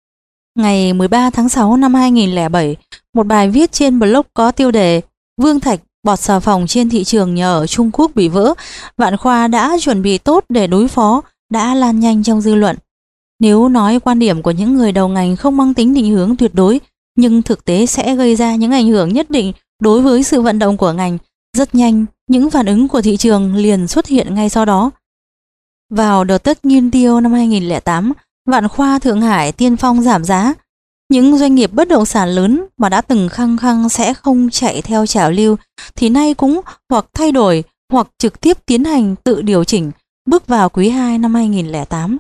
Ngày mười ba tháng sáu năm hai nghìn không trăm lẻ bảy, một bài viết trên blog có tiêu đề Vương Thạch, bọt xà phòng trên thị trường nhà ở Trung Quốc bị vỡ, Vạn Khoa đã chuẩn bị tốt để đối phó, đã lan nhanh trong dư luận. Nếu nói quan điểm của những người đầu ngành không mang tính định hướng tuyệt đối, nhưng thực tế sẽ gây ra những ảnh hưởng nhất định đối với sự vận động của ngành, rất nhanh những phản ứng của thị trường liền xuất hiện ngay sau đó. Vào đợt Tết Nguyên Tiêu năm hai nghìn không trăm lẻ tám, Vạn Khoa Thượng Hải tiên phong giảm giá. Những doanh nghiệp bất động sản lớn mà đã từng khăng khăng sẽ không chạy theo trào lưu thì nay cũng hoặc thay đổi hoặc trực tiếp tiến hành tự điều chỉnh bước vào quý hai năm hai nghìn lẻ tám.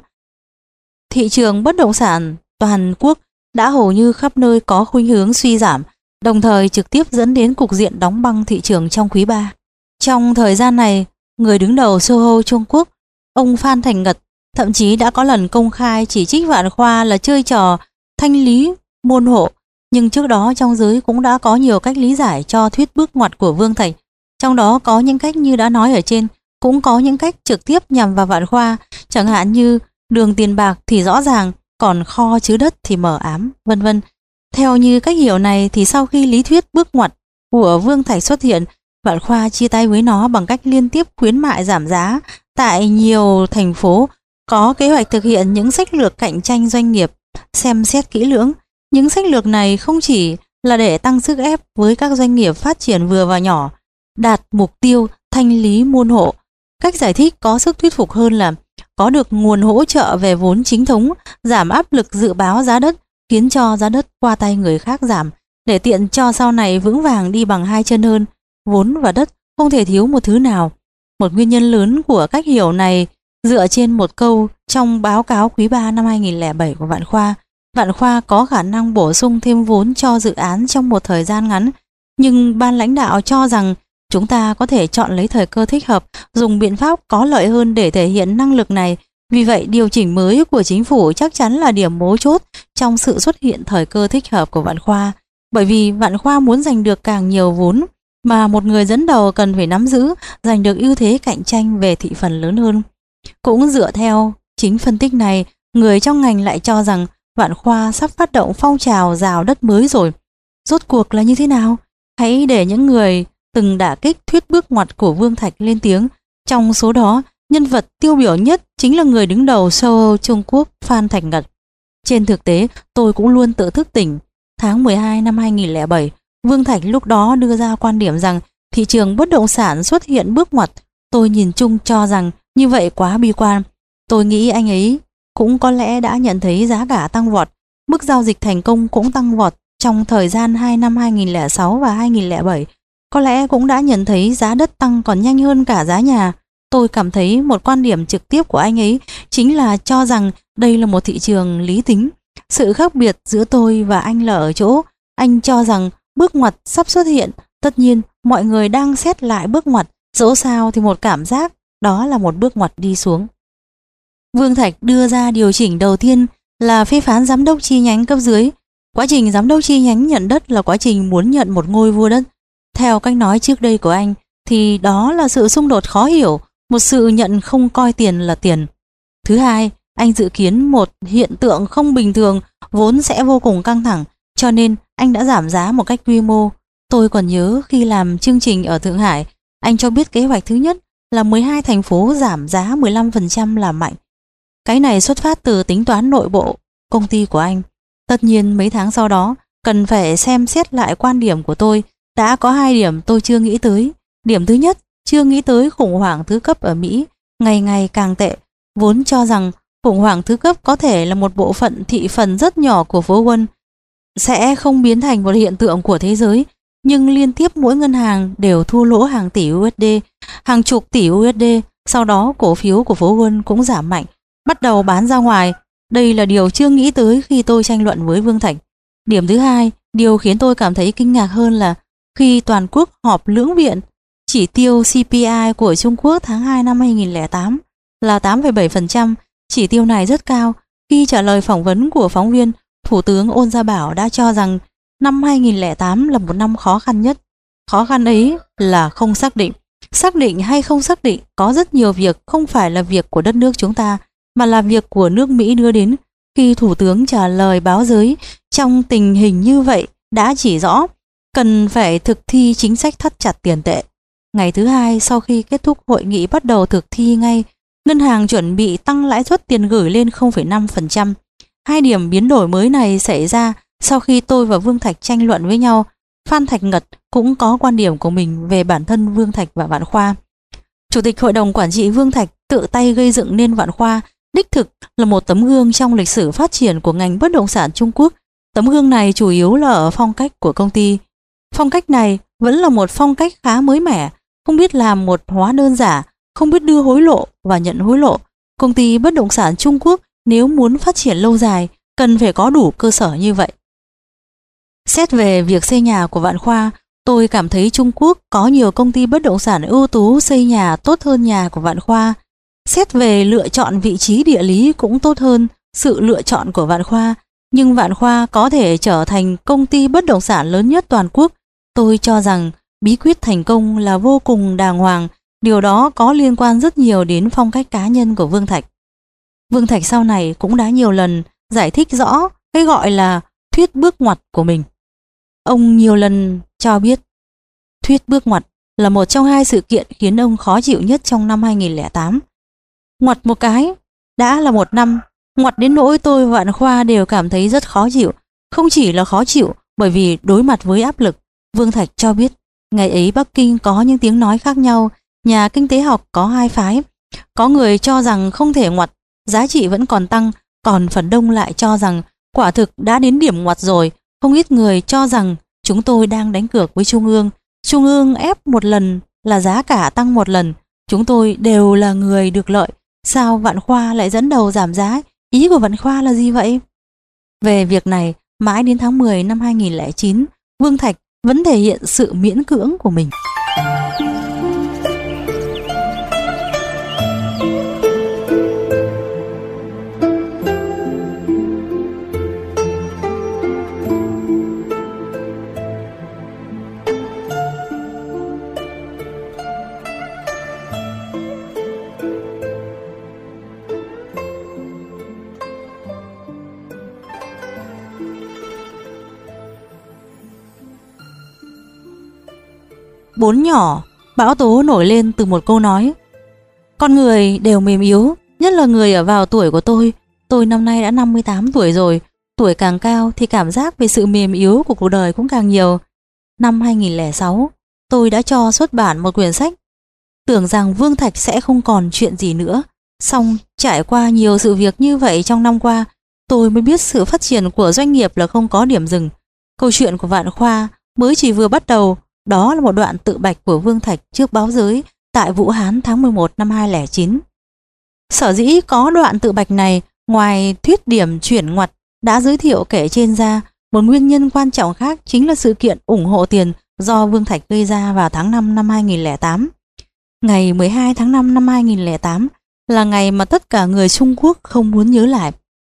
Thị trường bất động sản toàn quốc đã hầu như khắp nơi có khuynh hướng suy giảm, đồng thời trực tiếp dẫn đến cục diện đóng băng thị trường trong quý ba. Trong thời gian này, người đứng đầu Soho Trung Quốc, ông Phan Thành Ngật, thậm chí đã có lần công khai chỉ trích Vạn Khoa là chơi trò thanh lý môn hộ, nhưng trước đó trong giới cũng đã có nhiều cách lý giải cho thuyết bước ngoặt của Vương Thạch. Trong đó có những cách như đã nói ở trên, cũng có những cách trực tiếp nhằm vào Vạn Khoa, chẳng hạn như đường tiền bạc thì rõ ràng, còn kho chứa đất thì mờ ám, vân vân. Theo như cách hiểu này thì sau khi lý thuyết bước ngoặt của Vương Thạch xuất hiện, Vạn Khoa chia tay với nó bằng cách liên tiếp khuyến mại giảm giá tại nhiều thành phố, có kế hoạch thực hiện những sách lược cạnh tranh doanh nghiệp, xem xét kỹ lưỡng. Những sách lược này không chỉ là để tăng sức ép với các doanh nghiệp phát triển vừa và nhỏ, đạt mục tiêu thanh lý môn hộ. Cách giải thích có sức thuyết phục hơn là có được nguồn hỗ trợ về vốn chính thống, giảm áp lực dự báo giá đất, khiến cho giá đất qua tay người khác giảm, để tiện cho sau này vững vàng đi bằng hai chân hơn. Vốn và đất không thể thiếu một thứ nào. Một nguyên nhân lớn của cách hiểu này dựa trên một câu trong báo cáo quý ba năm hai nghìn lẻ bảy của Vạn Khoa. Vạn Khoa có khả năng bổ sung thêm vốn cho dự án trong một thời gian ngắn, nhưng ban lãnh đạo cho rằng chúng ta có thể chọn lấy thời cơ thích hợp, dùng biện pháp có lợi hơn để thể hiện năng lực này. Vì vậy, điều chỉnh mới của chính phủ chắc chắn là điểm mấu chốt trong sự xuất hiện thời cơ thích hợp của Vạn Khoa. Bởi vì Vạn Khoa muốn giành được càng nhiều vốn, mà một người dẫn đầu cần phải nắm giữ, giành được ưu thế cạnh tranh về thị phần lớn hơn. Cũng dựa theo chính phân tích này, người trong ngành lại cho rằng Vạn Khoa sắp phát động phong trào rào đất mới rồi. Rốt cuộc là như thế nào? Hãy để những người từng đả kích thuyết bước ngoặt của Vương Thạch lên tiếng. Trong số đó, nhân vật tiêu biểu nhất chính là người đứng đầu Soho Trung Quốc Phan Thành Ngật. Trên thực tế, tôi cũng luôn tự thức tỉnh. Tháng mười hai năm hai nghìn lẻ bảy, Vương Thạch lúc đó đưa ra quan điểm rằng thị trường bất động sản xuất hiện bước ngoặt. Tôi nhìn chung cho rằng như vậy quá bi quan. Tôi nghĩ anh ấy cũng có lẽ đã nhận thấy giá cả tăng vọt, mức giao dịch thành công cũng tăng vọt trong thời gian hai năm hai nghìn lẻ sáu và hai nghìn lẻ bảy. Có lẽ cũng đã nhận thấy giá đất tăng còn nhanh hơn cả giá nhà. Tôi cảm thấy một quan điểm trực tiếp của anh ấy chính là cho rằng đây là một thị trường lý tính. Sự khác biệt giữa tôi và anh là ở chỗ anh cho rằng bước ngoặt sắp xuất hiện. Tất nhiên mọi người đang xét lại bước ngoặt, dẫu sao thì một cảm giác đó là một bước ngoặt đi xuống. Vương Thạch đưa ra điều chỉnh đầu tiên là phê phán giám đốc chi nhánh cấp dưới. Quá trình giám đốc chi nhánh nhận đất là quá trình muốn nhận một ngôi vua đất. Theo cách nói trước đây của anh thì đó là sự xung đột khó hiểu, một sự nhận không coi tiền là tiền. Thứ hai, anh dự kiến một hiện tượng không bình thường vốn sẽ vô cùng căng thẳng, cho nên anh đã giảm giá một cách quy mô. Tôi còn nhớ khi làm chương trình ở Thượng Hải, anh cho biết kế hoạch thứ nhất là mười hai thành phố giảm giá mười lăm phần trăm là mạnh. Cái này xuất phát từ tính toán nội bộ công ty của anh. Tất nhiên mấy tháng sau đó cần phải xem xét lại quan điểm của tôi. Đã có hai điểm tôi chưa nghĩ tới. Điểm thứ nhất, chưa nghĩ tới khủng hoảng thứ cấp ở Mỹ ngày ngày càng tệ. Vốn cho rằng khủng hoảng thứ cấp có thể là một bộ phận thị phần rất nhỏ của phố Wall, sẽ không biến thành một hiện tượng của thế giới. Nhưng liên tiếp mỗi ngân hàng đều thua lỗ hàng tỷ u ét đê, hàng chục tỷ u ét đê. Sau đó cổ phiếu của phố Wall cũng giảm mạnh, bắt đầu bán ra ngoài. Đây là điều chưa nghĩ tới khi tôi tranh luận với Vương Thạch. Điểm thứ hai, điều khiến tôi cảm thấy kinh ngạc hơn là khi toàn quốc họp lưỡng viện, chỉ tiêu xê pê i của Trung Quốc tháng hai năm hai nghìn lẻ tám là tám phẩy bảy phần trăm. Chỉ tiêu này rất cao. Khi trả lời phỏng vấn của phóng viên, Thủ tướng Ôn Gia Bảo đã cho rằng năm hai nghìn lẻ tám là một năm khó khăn nhất. Khó khăn ấy là không xác định. Xác định hay không xác định có rất nhiều việc không phải là việc của đất nước chúng ta, mà là việc của nước Mỹ đưa đến. Khi Thủ tướng trả lời báo giới trong tình hình như vậy đã chỉ rõ cần phải thực thi chính sách thắt chặt tiền tệ. Ngày thứ hai sau khi kết thúc hội nghị bắt đầu thực thi ngay, ngân hàng chuẩn bị tăng lãi suất tiền gửi lên không phẩy năm phần trăm. Hai điểm biến đổi mới này xảy ra sau khi tôi và Vương Thạch tranh luận với nhau. Phan Thành Ngật cũng có quan điểm của mình về bản thân Vương Thạch và Vạn Khoa. Chủ tịch hội đồng quản trị Vương Thạch tự tay gây dựng nên Vạn Khoa, đích thực là một tấm gương trong lịch sử phát triển của ngành bất động sản Trung Quốc. Tấm gương này chủ yếu là ở phong cách của công ty. Phong cách này vẫn là một phong cách khá mới mẻ, không biết làm một hóa đơn giả, không biết đưa hối lộ và nhận hối lộ. Công ty bất động sản Trung Quốc nếu muốn phát triển lâu dài cần phải có đủ cơ sở như vậy. Xét về việc xây nhà của Vạn Khoa, tôi cảm thấy Trung Quốc có nhiều công ty bất động sản ưu tú xây nhà tốt hơn nhà của Vạn Khoa. Xét về lựa chọn vị trí địa lý cũng tốt hơn sự lựa chọn của Vạn Khoa, nhưng Vạn Khoa có thể trở thành công ty bất động sản lớn nhất toàn quốc. Tôi cho rằng bí quyết thành công là vô cùng đàng hoàng, điều đó có liên quan rất nhiều đến phong cách cá nhân của Vương Thạch. Vương Thạch sau này cũng đã nhiều lần giải thích rõ cái gọi là thuyết bước ngoặt của mình. Ông nhiều lần cho biết thuyết bước ngoặt là một trong hai sự kiện khiến ông khó chịu nhất trong năm hai nghìn lẻ tám. Ngoặt một cái đã là một năm, ngoặt đến nỗi tôi và Vạn Khoa đều cảm thấy rất khó chịu. Không chỉ là khó chịu bởi vì đối mặt với áp lực. Vương Thạch cho biết ngày ấy Bắc Kinh có những tiếng nói khác nhau. Nhà kinh tế học có hai phái, có người cho rằng không thể ngoặt, giá trị vẫn còn tăng, còn phần đông lại cho rằng quả thực đã đến điểm ngoặt rồi. Không ít người cho rằng chúng tôi đang đánh cược với Trung ương. Trung ương ép một lần là giá cả tăng một lần, chúng tôi đều là người được lợi. Sao Vạn Khoa lại dẫn đầu giảm giá? Ý của Vạn Khoa là gì vậy? Về việc này, mãi đến tháng mười năm hai nghìn lẻ chín, Vương Thạch vẫn thể hiện sự miễn cưỡng của mình. Bốn nhỏ, bão tố nổi lên từ một câu nói. Con người đều mềm yếu, nhất là người ở vào tuổi của tôi. Tôi năm nay đã năm mươi tám tuổi rồi, tuổi càng cao thì cảm giác về sự mềm yếu của cuộc đời cũng càng nhiều. Năm hai nghìn lẻ sáu, tôi đã cho xuất bản một quyển sách. Tưởng rằng Vương Thạch sẽ không còn chuyện gì nữa. Song trải qua nhiều sự việc như vậy trong năm qua, tôi mới biết sự phát triển của doanh nghiệp là không có điểm dừng. Câu chuyện của Vạn Khoa mới chỉ vừa bắt đầu. Đó là một đoạn tự bạch của Vương Thạch trước báo giới tại Vũ Hán tháng mười một năm hai nghìn lẻ chín. Sở dĩ có đoạn tự bạch này, ngoài thuyết điểm chuyển ngoặt đã giới thiệu kể trên ra, một nguyên nhân quan trọng khác chính là sự kiện ủng hộ tiền do Vương Thạch gây ra vào tháng năm năm hai nghìn lẻ tám. Ngày mười hai tháng năm năm hai nghìn lẻ tám là ngày mà tất cả người Trung Quốc không muốn nhớ lại.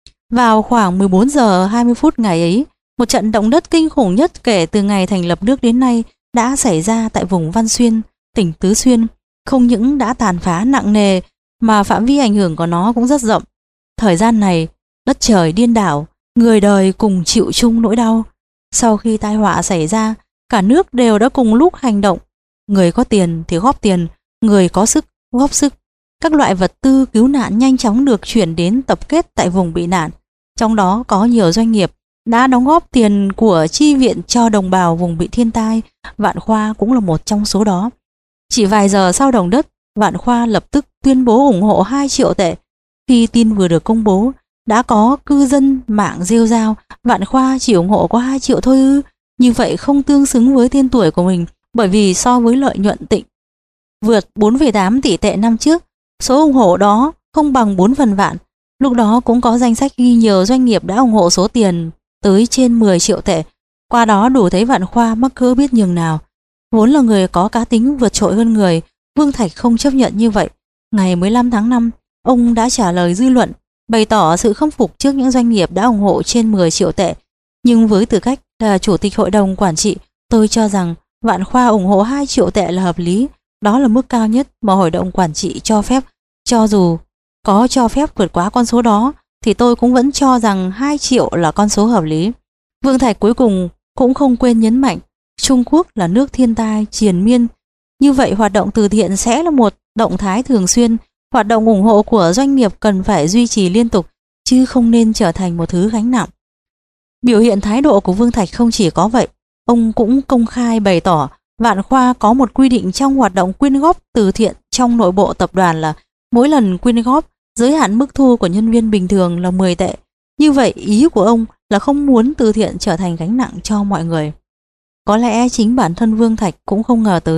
Vào khoảng mười bốn giờ hai mươi phút ngày ấy, một trận động đất kinh khủng nhất kể từ ngày thành lập nước đến nay đã xảy ra tại vùng Văn Xuyên, tỉnh Tứ Xuyên. Không những đã tàn phá nặng nề mà phạm vi ảnh hưởng của nó cũng rất rộng. Thời gian này, đất trời điên đảo, người đời cùng chịu chung nỗi đau. Sau khi tai họa xảy ra, cả nước đều đã cùng lúc hành động. Người có tiền thì góp tiền, người có sức góp sức. Các loại vật tư cứu nạn nhanh chóng được chuyển đến tập kết tại vùng bị nạn. Trong đó có nhiều doanh nghiệp đã đóng góp tiền của chi viện cho đồng bào vùng bị thiên tai. Vạn Khoa cũng là một trong số đó. Chỉ vài giờ sau động đất, Vạn Khoa lập tức tuyên bố ủng hộ hai triệu tệ. Khi tin vừa được công bố, đã có cư dân mạng rêu rao Vạn Khoa chỉ ủng hộ có hai triệu thôi ư? Như vậy không tương xứng với tên tuổi của mình, bởi vì so với lợi nhuận Tịnh vượt bốn phẩy tám tỷ tệ năm trước, số ủng hộ đó không bằng bốn phần vạn. Lúc đó cũng có danh sách ghi nhiều doanh nghiệp đã ủng hộ số tiền tới trên mười triệu tệ. Qua đó đủ thấy Vạn Khoa mắc cỡ biết nhường nào. Vốn là người có cá tính vượt trội hơn người, Vương Thạch không chấp nhận như vậy. Ngày mười lăm tháng năm, ông đã trả lời dư luận, bày tỏ sự khâm phục trước những doanh nghiệp đã ủng hộ trên mười triệu tệ. Nhưng với tư cách là chủ tịch hội đồng quản trị, tôi cho rằng Vạn Khoa ủng hộ hai triệu tệ là hợp lý. Đó là mức cao nhất mà hội đồng quản trị cho phép. Cho dù có cho phép vượt quá con số đó, thì tôi cũng vẫn cho rằng hai triệu là con số hợp lý. Vương Thạch cuối cùng cũng không quên nhấn mạnh Trung Quốc là nước thiên tai triền miên. Như vậy hoạt động từ thiện sẽ là một động thái thường xuyên. Hoạt động ủng hộ của doanh nghiệp cần phải duy trì liên tục, chứ không nên trở thành một thứ gánh nặng. Biểu hiện thái độ của Vương Thạch không chỉ có vậy. Ông cũng công khai bày tỏ Vạn Khoa có một quy định trong hoạt động quyên góp từ thiện trong nội bộ tập đoàn là mỗi lần quyên góp, giới hạn mức thu của nhân viên bình thường là mười tệ. Như vậy ý của ông là không muốn từ thiện trở thành gánh nặng cho mọi người. Có lẽ chính bản thân Vương Thạch cũng không ngờ tới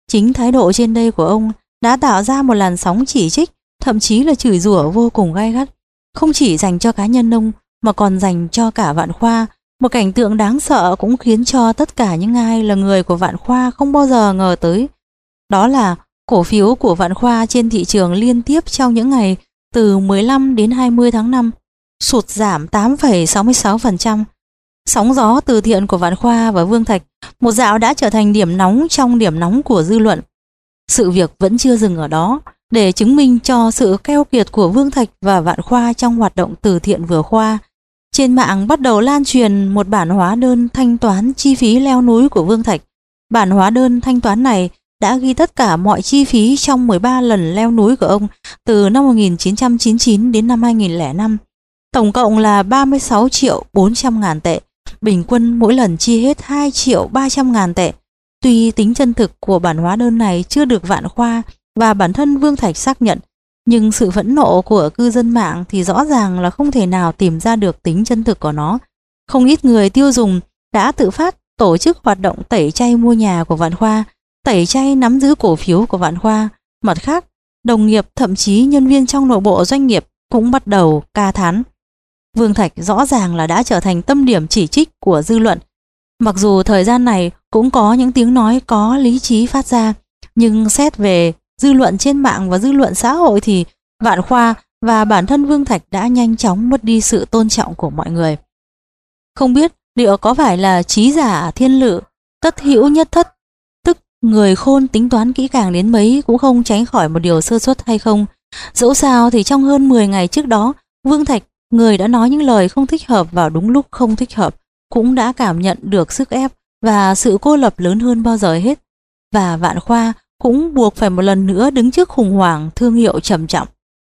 chính thái độ trên đây của ông đã tạo ra một làn sóng chỉ trích, thậm chí là chửi rủa vô cùng gay gắt, không chỉ dành cho cá nhân ông mà còn dành cho cả Vạn Khoa. Một cảnh tượng đáng sợ cũng khiến cho tất cả những ai là người của Vạn Khoa không bao giờ ngờ tới. Đó là cổ phiếu của Vạn Khoa trên thị trường liên tiếp trong những ngày từ mười lăm đến hai mươi tháng năm sụt giảm tám phẩy sáu mươi sáu phần trăm. Sóng gió từ thiện của Vạn Khoa và Vương Thạch một dạo đã trở thành điểm nóng trong điểm nóng của dư luận. Sự việc vẫn chưa dừng ở đó. Để chứng minh cho sự keo kiệt của Vương Thạch và Vạn Khoa trong hoạt động từ thiện vừa qua, trên mạng bắt đầu lan truyền một bản hóa đơn thanh toán chi phí leo núi của Vương Thạch. Bản hóa đơn thanh toán này đã ghi tất cả mọi chi phí trong mười ba lần leo núi của ông từ năm một nghìn chín trăm chín mươi chín đến năm hai nghìn lẻ năm. Tổng cộng là ba mươi sáu triệu bốn trăm ngàn tệ, bình quân mỗi lần chi hết hai triệu ba trăm ngàn tệ. Tuy tính chân thực của bản hóa đơn này chưa được Vạn Khoa và bản thân Vương Thạch xác nhận, nhưng sự phẫn nộ của cư dân mạng thì rõ ràng là không thể nào tìm ra được tính chân thực của nó. Không ít người tiêu dùng đã tự phát tổ chức hoạt động tẩy chay mua nhà của Vạn Khoa, tẩy chay nắm giữ cổ phiếu của Vạn Khoa. Mặt khác, đồng nghiệp thậm chí nhân viên trong nội bộ doanh nghiệp cũng bắt đầu ca thán. Vương Thạch rõ ràng là đã trở thành tâm điểm chỉ trích của dư luận. Mặc dù thời gian này cũng có những tiếng nói có lý trí phát ra, nhưng xét về dư luận trên mạng và dư luận xã hội thì Vạn Khoa và bản thân Vương Thạch đã nhanh chóng mất đi sự tôn trọng của mọi người. Không biết liệu có phải là trí giả thiên lự, tất hữu nhất thất, tức người khôn tính toán kỹ càng đến mấy cũng không tránh khỏi một điều sơ suất hay không. Dẫu sao thì trong hơn mười ngày trước đó, Vương Thạch, người đã nói những lời không thích hợp vào đúng lúc không thích hợp, cũng đã cảm nhận được sức ép và sự cô lập lớn hơn bao giờ hết. Và Vạn Khoa cũng buộc phải một lần nữa đứng trước khủng hoảng thương hiệu trầm trọng.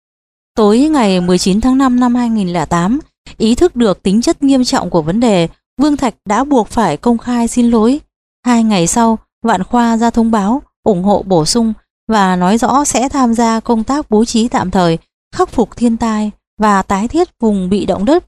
Tối ngày mười chín tháng năm năm hai nghìn lẻ tám, ý thức được tính chất nghiêm trọng của vấn đề, Vương Thạch đã buộc phải công khai xin lỗi. Hai ngày sau, Vạn Khoa ra thông báo ủng hộ bổ sung và nói rõ sẽ tham gia công tác bố trí tạm thời, khắc phục thiên tai và tái thiết vùng bị động đất.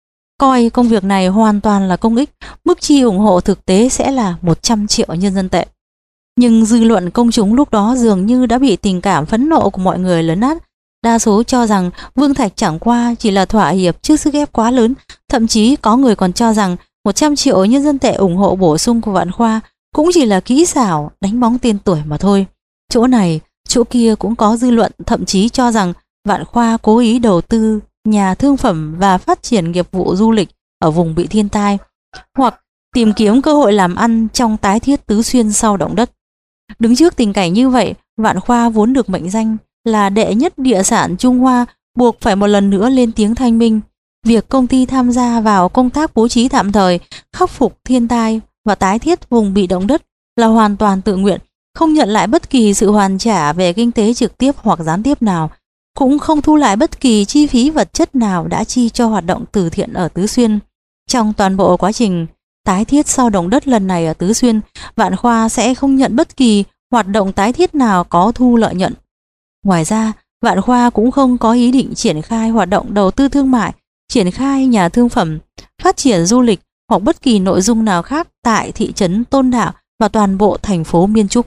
Coi công việc này hoàn toàn là công ích, mức chi ủng hộ thực tế sẽ là một trăm triệu nhân dân tệ. Nhưng dư luận công chúng lúc đó dường như đã bị tình cảm phẫn nộ của mọi người lấn át. Đa số cho rằng Vương Thạch chẳng qua chỉ là thỏa hiệp trước sức ép quá lớn, thậm chí có người còn cho rằng một trăm triệu nhân dân tệ ủng hộ bổ sung của Vạn Khoa cũng chỉ là kỹ xảo đánh bóng tên tuổi mà thôi. Chỗ này, chỗ kia cũng có dư luận thậm chí cho rằng Vạn Khoa cố ý đầu tư nhà thương phẩm và phát triển nghiệp vụ du lịch ở vùng bị thiên tai, hoặc tìm kiếm cơ hội làm ăn trong tái thiết Tứ Xuyên sau động đất. Đứng trước tình cảnh như vậy, Vạn Khoa vốn được mệnh danh là đệ nhất địa sản Trung Hoa buộc phải một lần nữa lên tiếng thanh minh. Việc công ty tham gia vào công tác bố trí tạm thời, khắc phục thiên tai và tái thiết vùng bị động đất là hoàn toàn tự nguyện, không nhận lại bất kỳ sự hoàn trả về kinh tế trực tiếp hoặc gián tiếp nào, cũng không thu lại bất kỳ chi phí vật chất nào đã chi cho hoạt động từ thiện ở Tứ Xuyên. Trong toàn bộ quá trình tái thiết sau động đất lần này ở Tứ Xuyên, Vạn Khoa sẽ không nhận bất kỳ hoạt động tái thiết nào có thu lợi nhuận. Ngoài ra, Vạn Khoa cũng không có ý định triển khai hoạt động đầu tư thương mại, triển khai nhà thương phẩm, phát triển du lịch hoặc bất kỳ nội dung nào khác tại thị trấn Tôn Đạo và toàn bộ thành phố Miên Trúc.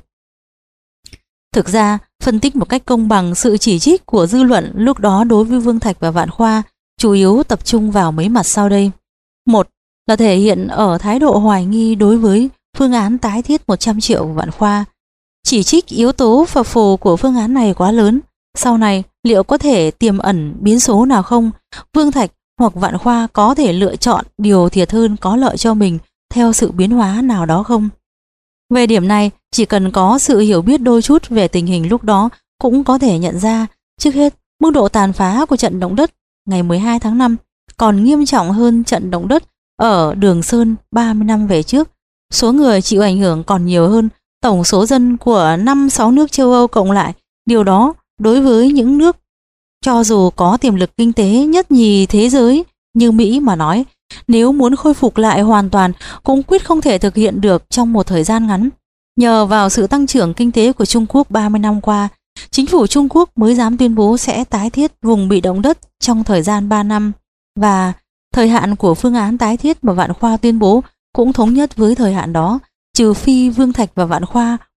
Thực ra, phân tích một cách công bằng sự chỉ trích của dư luận lúc đó đối với Vương Thạch và Vạn Khoa chủ yếu tập trung vào mấy mặt sau đây. Một là thể hiện ở thái độ hoài nghi đối với phương án tái thiết một trăm triệu của Vạn Khoa. Chỉ trích yếu tố phập phù của phương án này quá lớn. Sau này liệu có thể tiềm ẩn biến số nào không? Vương Thạch hoặc Vạn Khoa có thể lựa chọn điều thiệt hơn có lợi cho mình theo sự biến hóa nào đó không? Về điểm này, chỉ cần có sự hiểu biết đôi chút về tình hình lúc đó cũng có thể nhận ra, trước hết, mức độ tàn phá của trận động đất ngày mười hai tháng năm còn nghiêm trọng hơn trận động đất ở Đường Sơn ba mươi năm về trước. Số người chịu ảnh hưởng còn nhiều hơn tổng số dân của năm sáu nước châu Âu cộng lại. Điều đó đối với những nước cho dù có tiềm lực kinh tế nhất nhì thế giới như Mỹ mà nói, nếu muốn khôi phục lại hoàn toàn cũng quyết không thể thực hiện được trong một thời gian ngắn. Nhờ vào sự tăng trưởng kinh tế của Trung Quốc ba mươi năm qua, chính phủ Trung Quốc mới dám tuyên bố sẽ tái thiết vùng bị động đất trong thời gian ba năm, và thời hạn của phương án tái thiết mà Vạn Khoa tuyên bố cũng thống nhất với thời hạn đó, trừ phi Vương Thạch và Vạn Khoa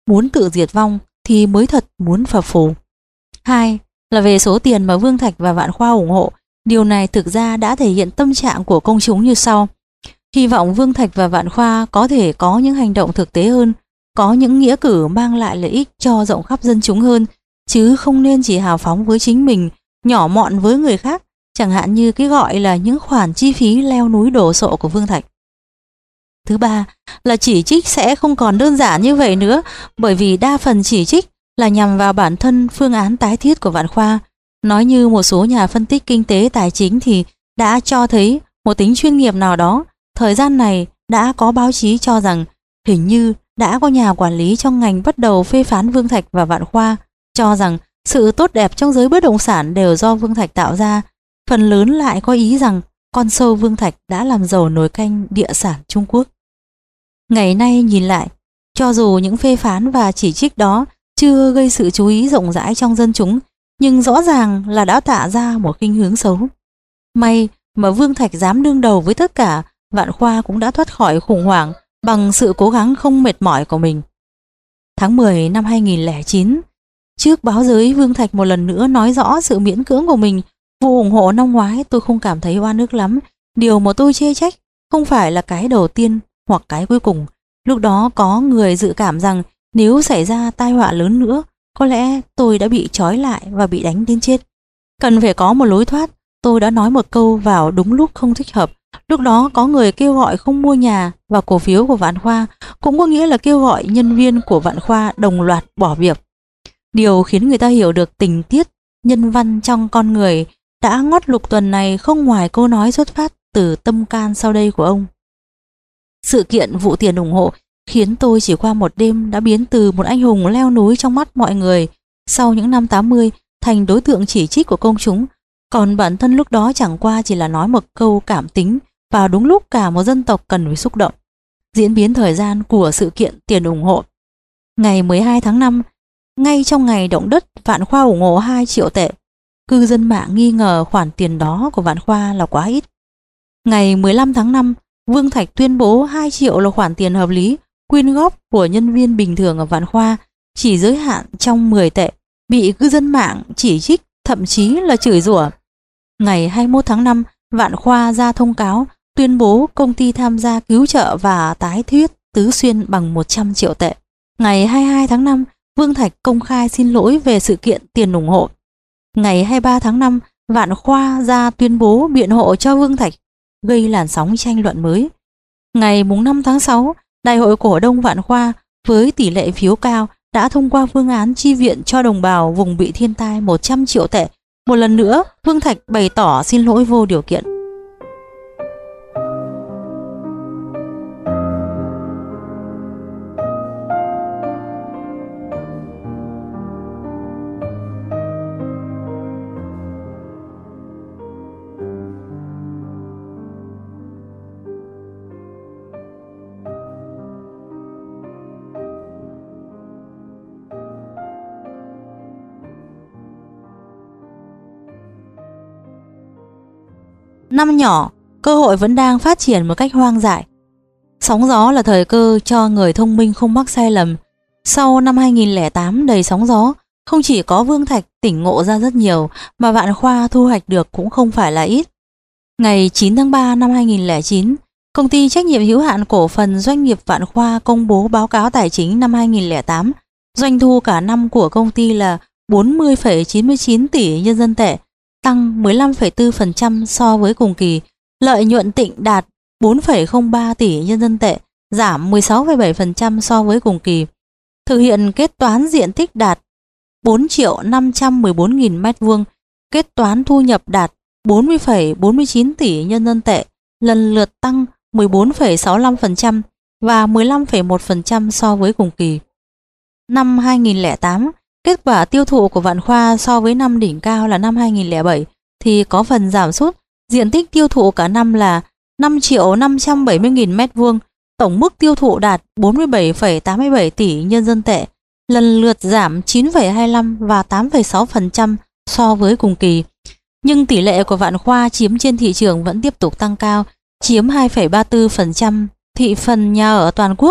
muốn tự diệt vong thì mới thật muốn phập phù. Hai là về số tiền mà Vương Thạch và Vạn Khoa ủng hộ. Điều này thực ra đã thể hiện tâm trạng của công chúng như sau. Hy vọng Vương Thạch và Vạn Khoa có thể có những hành động thực tế hơn, có những nghĩa cử mang lại lợi ích cho rộng khắp dân chúng hơn, chứ không nên chỉ hào phóng với chính mình, nhỏ mọn với người khác, chẳng hạn như cái gọi là những khoản chi phí leo núi đổ sộ của Vương Thạch. Thứ ba là chỉ trích sẽ không còn đơn giản như vậy nữa, bởi vì đa phần chỉ trích là nhằm vào bản thân phương án tái thiết của Vạn Khoa. Nói như một số nhà phân tích kinh tế tài chính thì đã cho thấy một tính chuyên nghiệp nào đó. Thời gian này đã có báo chí cho rằng hình như đã có nhà quản lý trong ngành bắt đầu phê phán Vương Thạch và Vạn Khoa, cho rằng sự tốt đẹp trong giới bất động sản đều do Vương Thạch tạo ra. Phần lớn lại có ý rằng con sâu Vương Thạch đã làm giàu nồi canh địa sản Trung Quốc. Ngày nay nhìn lại, cho dù những phê phán và chỉ trích đó chưa gây sự chú ý rộng rãi trong dân chúng, nhưng rõ ràng là đã tạo ra một khuynh hướng xấu. May mà Vương Thạch dám đương đầu với tất cả, Vạn Khoa cũng đã thoát khỏi khủng hoảng bằng sự cố gắng không mệt mỏi của mình. Tháng mười năm hai nghìn lẻ chín, trước báo giới, Vương Thạch một lần nữa nói rõ sự miễn cưỡng của mình. Vụ ủng hộ năm ngoái tôi không cảm thấy oan ức lắm. Điều mà tôi chê trách không phải là cái đầu tiên hoặc cái cuối cùng. Lúc đó có người dự cảm rằng nếu xảy ra tai họa lớn nữa, có lẽ tôi đã bị trói lại và bị đánh đến chết. Cần phải có một lối thoát. Tôi đã nói một câu vào đúng lúc không thích hợp. Lúc đó có người kêu gọi không mua nhà và cổ phiếu của Vạn Khoa, cũng có nghĩa là kêu gọi nhân viên của Vạn Khoa đồng loạt bỏ việc. Điều khiến người ta hiểu được tình tiết nhân văn trong con người đã ngót lục tuần này không ngoài câu nói xuất phát từ tâm can sau đây của ông. Sự kiện vụ tiền ủng hộ khiến tôi chỉ qua một đêm đã biến từ một anh hùng leo núi trong mắt mọi người sau những năm tám mươi thành đối tượng chỉ trích của công chúng. Còn bản thân lúc đó chẳng qua chỉ là nói một câu cảm tính vào đúng lúc cả một dân tộc cần phải xúc động. Diễn biến thời gian của sự kiện tiền ủng hộ. Ngày mười hai tháng năm, ngay trong ngày động đất, Vạn Khoa ủng hộ hai triệu tệ. Cư dân mạng nghi ngờ khoản tiền đó của Vạn Khoa là quá ít. Ngày mười lăm tháng năm, Vương Thạch tuyên bố hai triệu là khoản tiền hợp lý quyên góp của nhân viên bình thường ở Vạn Khoa, chỉ giới hạn trong mười tệ, bị cư dân mạng chỉ trích, thậm chí là chửi rủa. Ngày hai mươi mốt tháng năm, Vạn Khoa ra thông cáo tuyên bố công ty tham gia cứu trợ và tái thiết Tứ Xuyên bằng một trăm triệu tệ. Ngày hai mươi hai tháng năm, Vương Thạch công khai xin lỗi về sự kiện tiền ủng hộ. Ngày hai mươi ba tháng năm, Vạn Khoa ra tuyên bố biện hộ cho Vương Thạch, gây làn sóng tranh luận mới. Ngày năm tháng sáu, Đại hội cổ đông Vạn Khoa với tỷ lệ phiếu cao đã thông qua phương án chi viện cho đồng bào vùng bị thiên tai một trăm triệu tệ. Một lần nữa, Vương Thạch bày tỏ xin lỗi vô điều kiện. Năm nhỏ, cơ hội vẫn đang phát triển một cách hoang dại. Sóng gió là thời cơ cho người thông minh không mắc sai lầm. Sau năm hai nghìn lẻ tám đầy sóng gió, không chỉ có Vương Thạch tỉnh ngộ ra rất nhiều, mà Vạn Khoa thu hoạch được cũng không phải là ít. Ngày chín tháng ba năm hai nghìn lẻ chín, công ty trách nhiệm hữu hạn cổ phần doanh nghiệp Vạn Khoa công bố báo cáo tài chính năm hai nghìn lẻ tám. Doanh thu cả năm của công ty là bốn mươi phẩy chín mươi chín tỷ nhân dân tệ, tăng mười lăm phẩy bốn phần trăm so với cùng kỳ. Lợi nhuận tịnh đạt bốn phẩy không ba tỷ nhân dân tệ, giảm mười sáu phẩy bảy phần trăm so với cùng kỳ. Thực hiện kết toán diện tích đạt bốn triệu năm trăm mười bốn nghìn mét vuông, kết toán thu nhập đạt bốn mươi phẩy bốn mươi chín tỷ nhân dân tệ, lần lượt tăng mười bốn phẩy sáu mươi lăm phần trăm và mười lăm phẩy một phần trăm so với cùng kỳ. Năm hai nghìn lẻ tám, kết quả tiêu thụ của Vạn Khoa so với năm đỉnh cao là năm hai nghìn lẻ bảy thì có phần giảm sút. Diện tích tiêu thụ cả năm là năm triệu năm trăm bảy mươi nghìn mét vuông, tổng mức tiêu thụ đạt bốn mươi bảy phẩy tám mươi bảy tỷ nhân dân tệ, lần lượt giảm chín phẩy hai mươi lăm và tám phẩy sáu phần trăm so với cùng kỳ. Nhưng tỷ lệ của Vạn Khoa chiếm trên thị trường vẫn tiếp tục tăng cao, chiếm hai phẩy ba mươi tư phần trăm thị phần nhà ở toàn quốc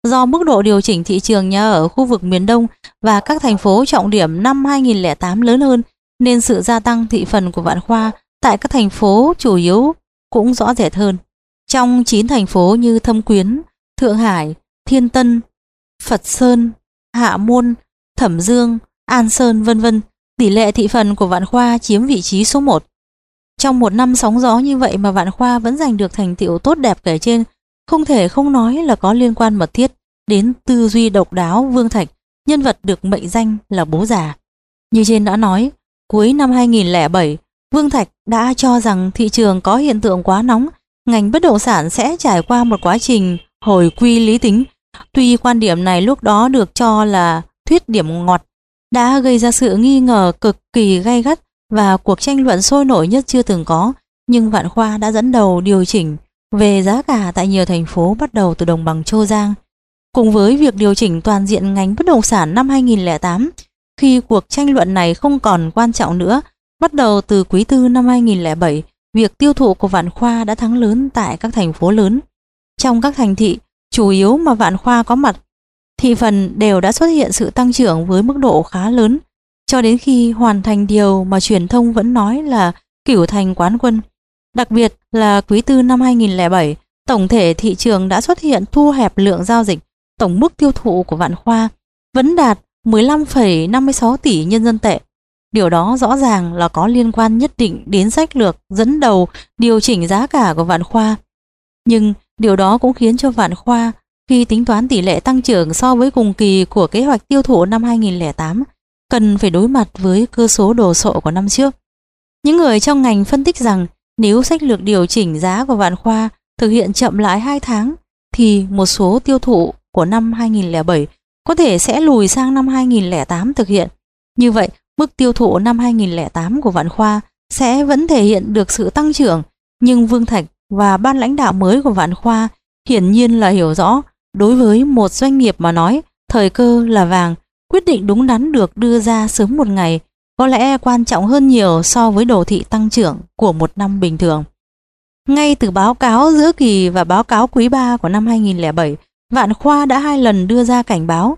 do mức độ điều chỉnh thị trường nhà ở khu vực miền Đông và các thành phố trọng điểm năm hai nghìn lẻ tám lớn hơn, nên sự gia tăng thị phần của Vạn Khoa tại các thành phố chủ yếu cũng rõ rệt hơn. Trong chín thành phố như Thâm Quyến, Thượng Hải, Thiên Tân, Phật Sơn, Hạ Môn, Thẩm Dương, An Sơn vân vân, tỷ lệ thị phần của Vạn Khoa chiếm vị trí số một. Trong một năm sóng gió như vậy mà Vạn Khoa vẫn giành được thành tựu tốt đẹp kể trên, không thể không nói là có liên quan mật thiết đến tư duy độc đáo Vương Thạch, nhân vật được mệnh danh là bố già. Như trên đã nói, cuối năm hai nghìn lẻ bảy, Vương Thạch đã cho rằng thị trường có hiện tượng quá nóng, ngành bất động sản sẽ trải qua một quá trình hồi quy lý tính. Tuy quan điểm này lúc đó được cho là thuyết điểm ngọt, đã gây ra sự nghi ngờ cực kỳ gay gắt và cuộc tranh luận sôi nổi nhất chưa từng có, nhưng Vạn Khoa đã dẫn đầu điều chỉnh về giá cả tại nhiều thành phố bắt đầu từ đồng bằng Châu Giang. Cùng với việc điều chỉnh toàn diện ngành bất động sản năm hai nghìn lẻ tám, khi cuộc tranh luận này không còn quan trọng nữa, bắt đầu từ quý tư năm hai nghìn lẻ bảy, việc tiêu thụ của Vạn Khoa đã thắng lớn tại các thành phố lớn. Trong các thành thị chủ yếu mà Vạn Khoa có mặt, thị phần đều đã xuất hiện sự tăng trưởng với mức độ khá lớn, cho đến khi hoàn thành điều mà truyền thông vẫn nói là cửu thành quán quân. Đặc biệt là quý tư năm hai nghìn lẻ bảy, tổng thể thị trường đã xuất hiện thu hẹp lượng giao dịch, tổng mức tiêu thụ của Vạn Khoa vẫn đạt mười lăm phẩy năm mươi sáu tỷ nhân dân tệ. Điều đó rõ ràng là có liên quan nhất định đến sách lược dẫn đầu điều chỉnh giá cả của Vạn Khoa. Nhưng điều đó cũng khiến cho Vạn Khoa khi tính toán tỷ lệ tăng trưởng so với cùng kỳ của kế hoạch tiêu thụ năm hai nghìn lẻ tám cần phải đối mặt với cơ số đồ sộ của năm trước. Những người trong ngành phân tích rằng nếu sách lược điều chỉnh giá của Vạn Khoa thực hiện chậm lại hai tháng thì một số tiêu thụ của năm hai nghìn lẻ bảy có thể sẽ lùi sang năm hai nghìn lẻ tám thực hiện. Như vậy, mức tiêu thụ năm hai nghìn lẻ tám của Vạn Khoa sẽ vẫn thể hiện được sự tăng trưởng, nhưng Vương Thạch và ban lãnh đạo mới của Vạn Khoa hiển nhiên là hiểu rõ, đối với một doanh nghiệp mà nói, thời cơ là vàng, quyết định đúng đắn được đưa ra sớm một ngày, có lẽ quan trọng hơn nhiều so với đồ thị tăng trưởng của một năm bình thường. Ngay từ báo cáo giữa kỳ và báo cáo quý ba của năm hai nghìn lẻ bảy, Vạn Khoa đã hai lần đưa ra cảnh báo.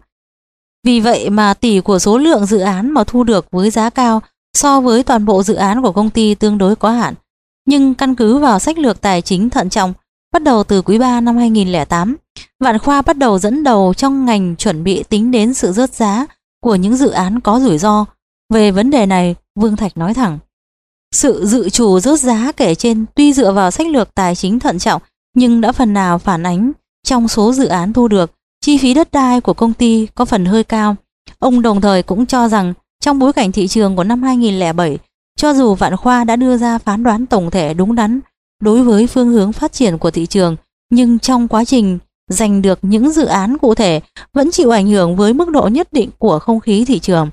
Vì vậy mà tỷ của số lượng dự án mà thu được với giá cao so với toàn bộ dự án của công ty tương đối có hạn. Nhưng căn cứ vào sách lược tài chính thận trọng, bắt đầu từ quý ba năm hai nghìn lẻ tám, Vạn Khoa bắt đầu dẫn đầu trong ngành chuẩn bị tính đến sự rớt giá của những dự án có rủi ro. Về vấn đề này, Vương Thạch nói thẳng, sự dự trù rớt giá kể trên tuy dựa vào sách lược tài chính thận trọng nhưng đã phần nào phản ánh trong số dự án thu được, chi phí đất đai của công ty có phần hơi cao. Ông đồng thời cũng cho rằng trong bối cảnh thị trường của năm hai nghìn lẻ bảy, cho dù Vạn Khoa đã đưa ra phán đoán tổng thể đúng đắn đối với phương hướng phát triển của thị trường, nhưng trong quá trình giành được những dự án cụ thể vẫn chịu ảnh hưởng với mức độ nhất định của không khí thị trường.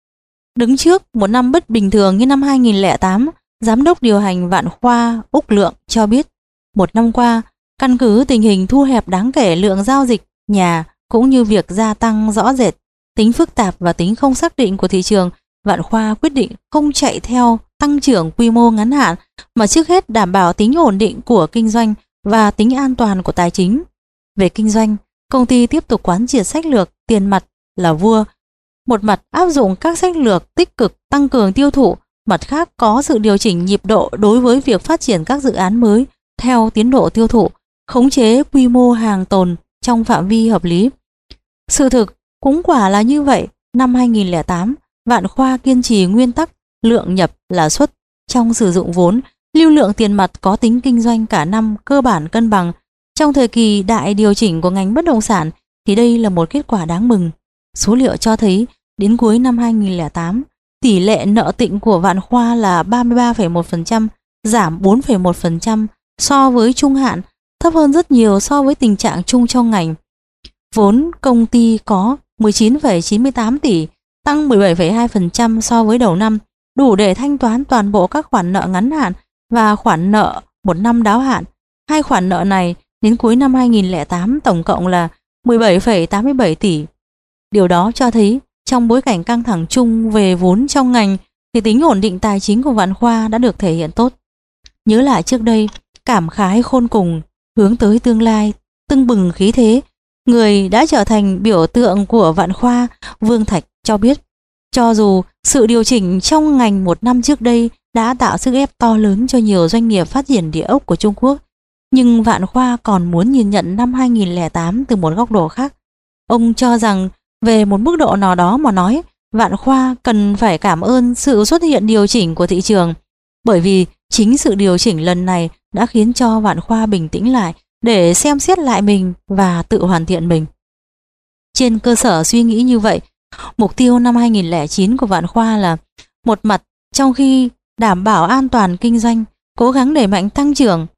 Đứng trước một năm bất bình thường như năm hai nghìn lẻ tám, Giám đốc điều hành Vạn Khoa Úc Lượng cho biết, một năm qua, căn cứ tình hình thu hẹp đáng kể lượng giao dịch nhà cũng như việc gia tăng rõ rệt tính phức tạp và tính không xác định của thị trường, Vạn Khoa quyết định không chạy theo tăng trưởng quy mô ngắn hạn mà trước hết đảm bảo tính ổn định của kinh doanh và tính an toàn của tài chính. Về kinh doanh, công ty tiếp tục quán triệt sách lược tiền mặt là vua. Một mặt áp dụng các sách lược tích cực tăng cường tiêu thụ, mặt khác có sự điều chỉnh nhịp độ đối với việc phát triển các dự án mới theo tiến độ tiêu thụ, khống chế quy mô hàng tồn trong phạm vi hợp lý. Sự thực cũng quả là như vậy. Năm hai nghìn lẻ tám, Vạn Khoa kiên trì nguyên tắc lượng nhập là xuất trong sử dụng vốn, lưu lượng tiền mặt có tính kinh doanh cả năm cơ bản cân bằng. Trong thời kỳ đại điều chỉnh của ngành bất động sản thì đây là một kết quả đáng mừng. Số liệu cho thấy đến cuối năm hai nghìn lẻ tám, tỷ lệ nợ tịnh của Vạn Khoa là ba mươi ba phẩy một phần trăm, giảm bốn phẩy một phần trăm so với trung hạn, thấp hơn rất nhiều so với tình trạng chung trong ngành. Vốn công ty có mười chín phẩy chín mươi tám tỷ, tăng mười bảy phẩy hai phần trăm so với đầu năm, đủ để thanh toán toàn bộ các khoản nợ ngắn hạn và khoản nợ một năm đáo hạn. Hai khoản nợ này đến cuối năm hai nghìn lẻ tám tổng cộng là mười bảy phẩy tám mươi bảy tỷ. Điều đó cho thấy trong bối cảnh căng thẳng chung về vốn trong ngành thì tính ổn định tài chính của Vạn Khoa đã được thể hiện tốt. Nhớ lại trước đây, cảm khái khôn cùng, hướng tới tương lai, tưng bừng khí thế, người đã trở thành biểu tượng của Vạn Khoa, Vương Thạch cho biết, cho dù sự điều chỉnh trong ngành một năm trước đây đã tạo sức ép to lớn cho nhiều doanh nghiệp phát triển địa ốc của Trung Quốc, nhưng Vạn Khoa còn muốn nhìn nhận năm hai nghìn lẻ tám từ một góc độ khác. Ông cho rằng về một mức độ nào đó mà nói, Vạn Khoa cần phải cảm ơn sự xuất hiện điều chỉnh của thị trường, bởi vì chính sự điều chỉnh lần này đã khiến cho Vạn Khoa bình tĩnh lại để xem xét lại mình và tự hoàn thiện mình. Trên cơ sở suy nghĩ như vậy, mục tiêu năm hai nghìn lẻ chín của Vạn Khoa là một mặt trong khi đảm bảo an toàn kinh doanh, cố gắng đẩy mạnh tăng trưởng.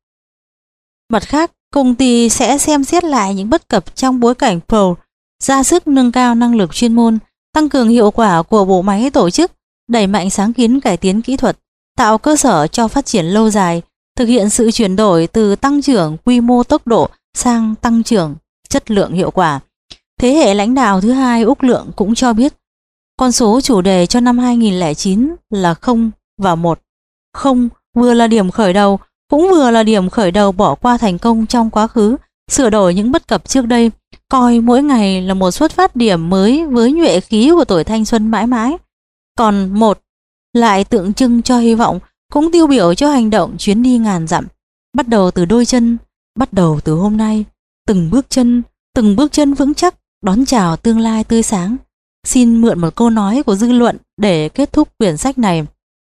Mặt khác, công ty sẽ xem xét lại những bất cập trong bối cảnh Pro, ra sức nâng cao năng lực chuyên môn, tăng cường hiệu quả của bộ máy tổ chức, đẩy mạnh sáng kiến cải tiến kỹ thuật, tạo cơ sở cho phát triển lâu dài, thực hiện sự chuyển đổi từ tăng trưởng quy mô tốc độ sang tăng trưởng chất lượng hiệu quả. Thế hệ lãnh đạo thứ hai Úc Lượng cũng cho biết, con số chủ đề cho năm hai nghìn lẻ chín là không và một. Không vừa là điểm khởi đầu, cũng vừa là điểm khởi đầu bỏ qua thành công trong quá khứ, sửa đổi những bất cập trước đây, coi mỗi ngày là một xuất phát điểm mới với nhuệ khí của tuổi thanh xuân mãi mãi. Còn một lại tượng trưng cho hy vọng, cũng tiêu biểu cho hành động chuyến đi ngàn dặm, bắt đầu từ đôi chân, bắt đầu từ hôm nay, từng bước chân, từng bước chân vững chắc đón chào tương lai tươi sáng. Xin mượn một câu nói của dư luận để kết thúc quyển sách này.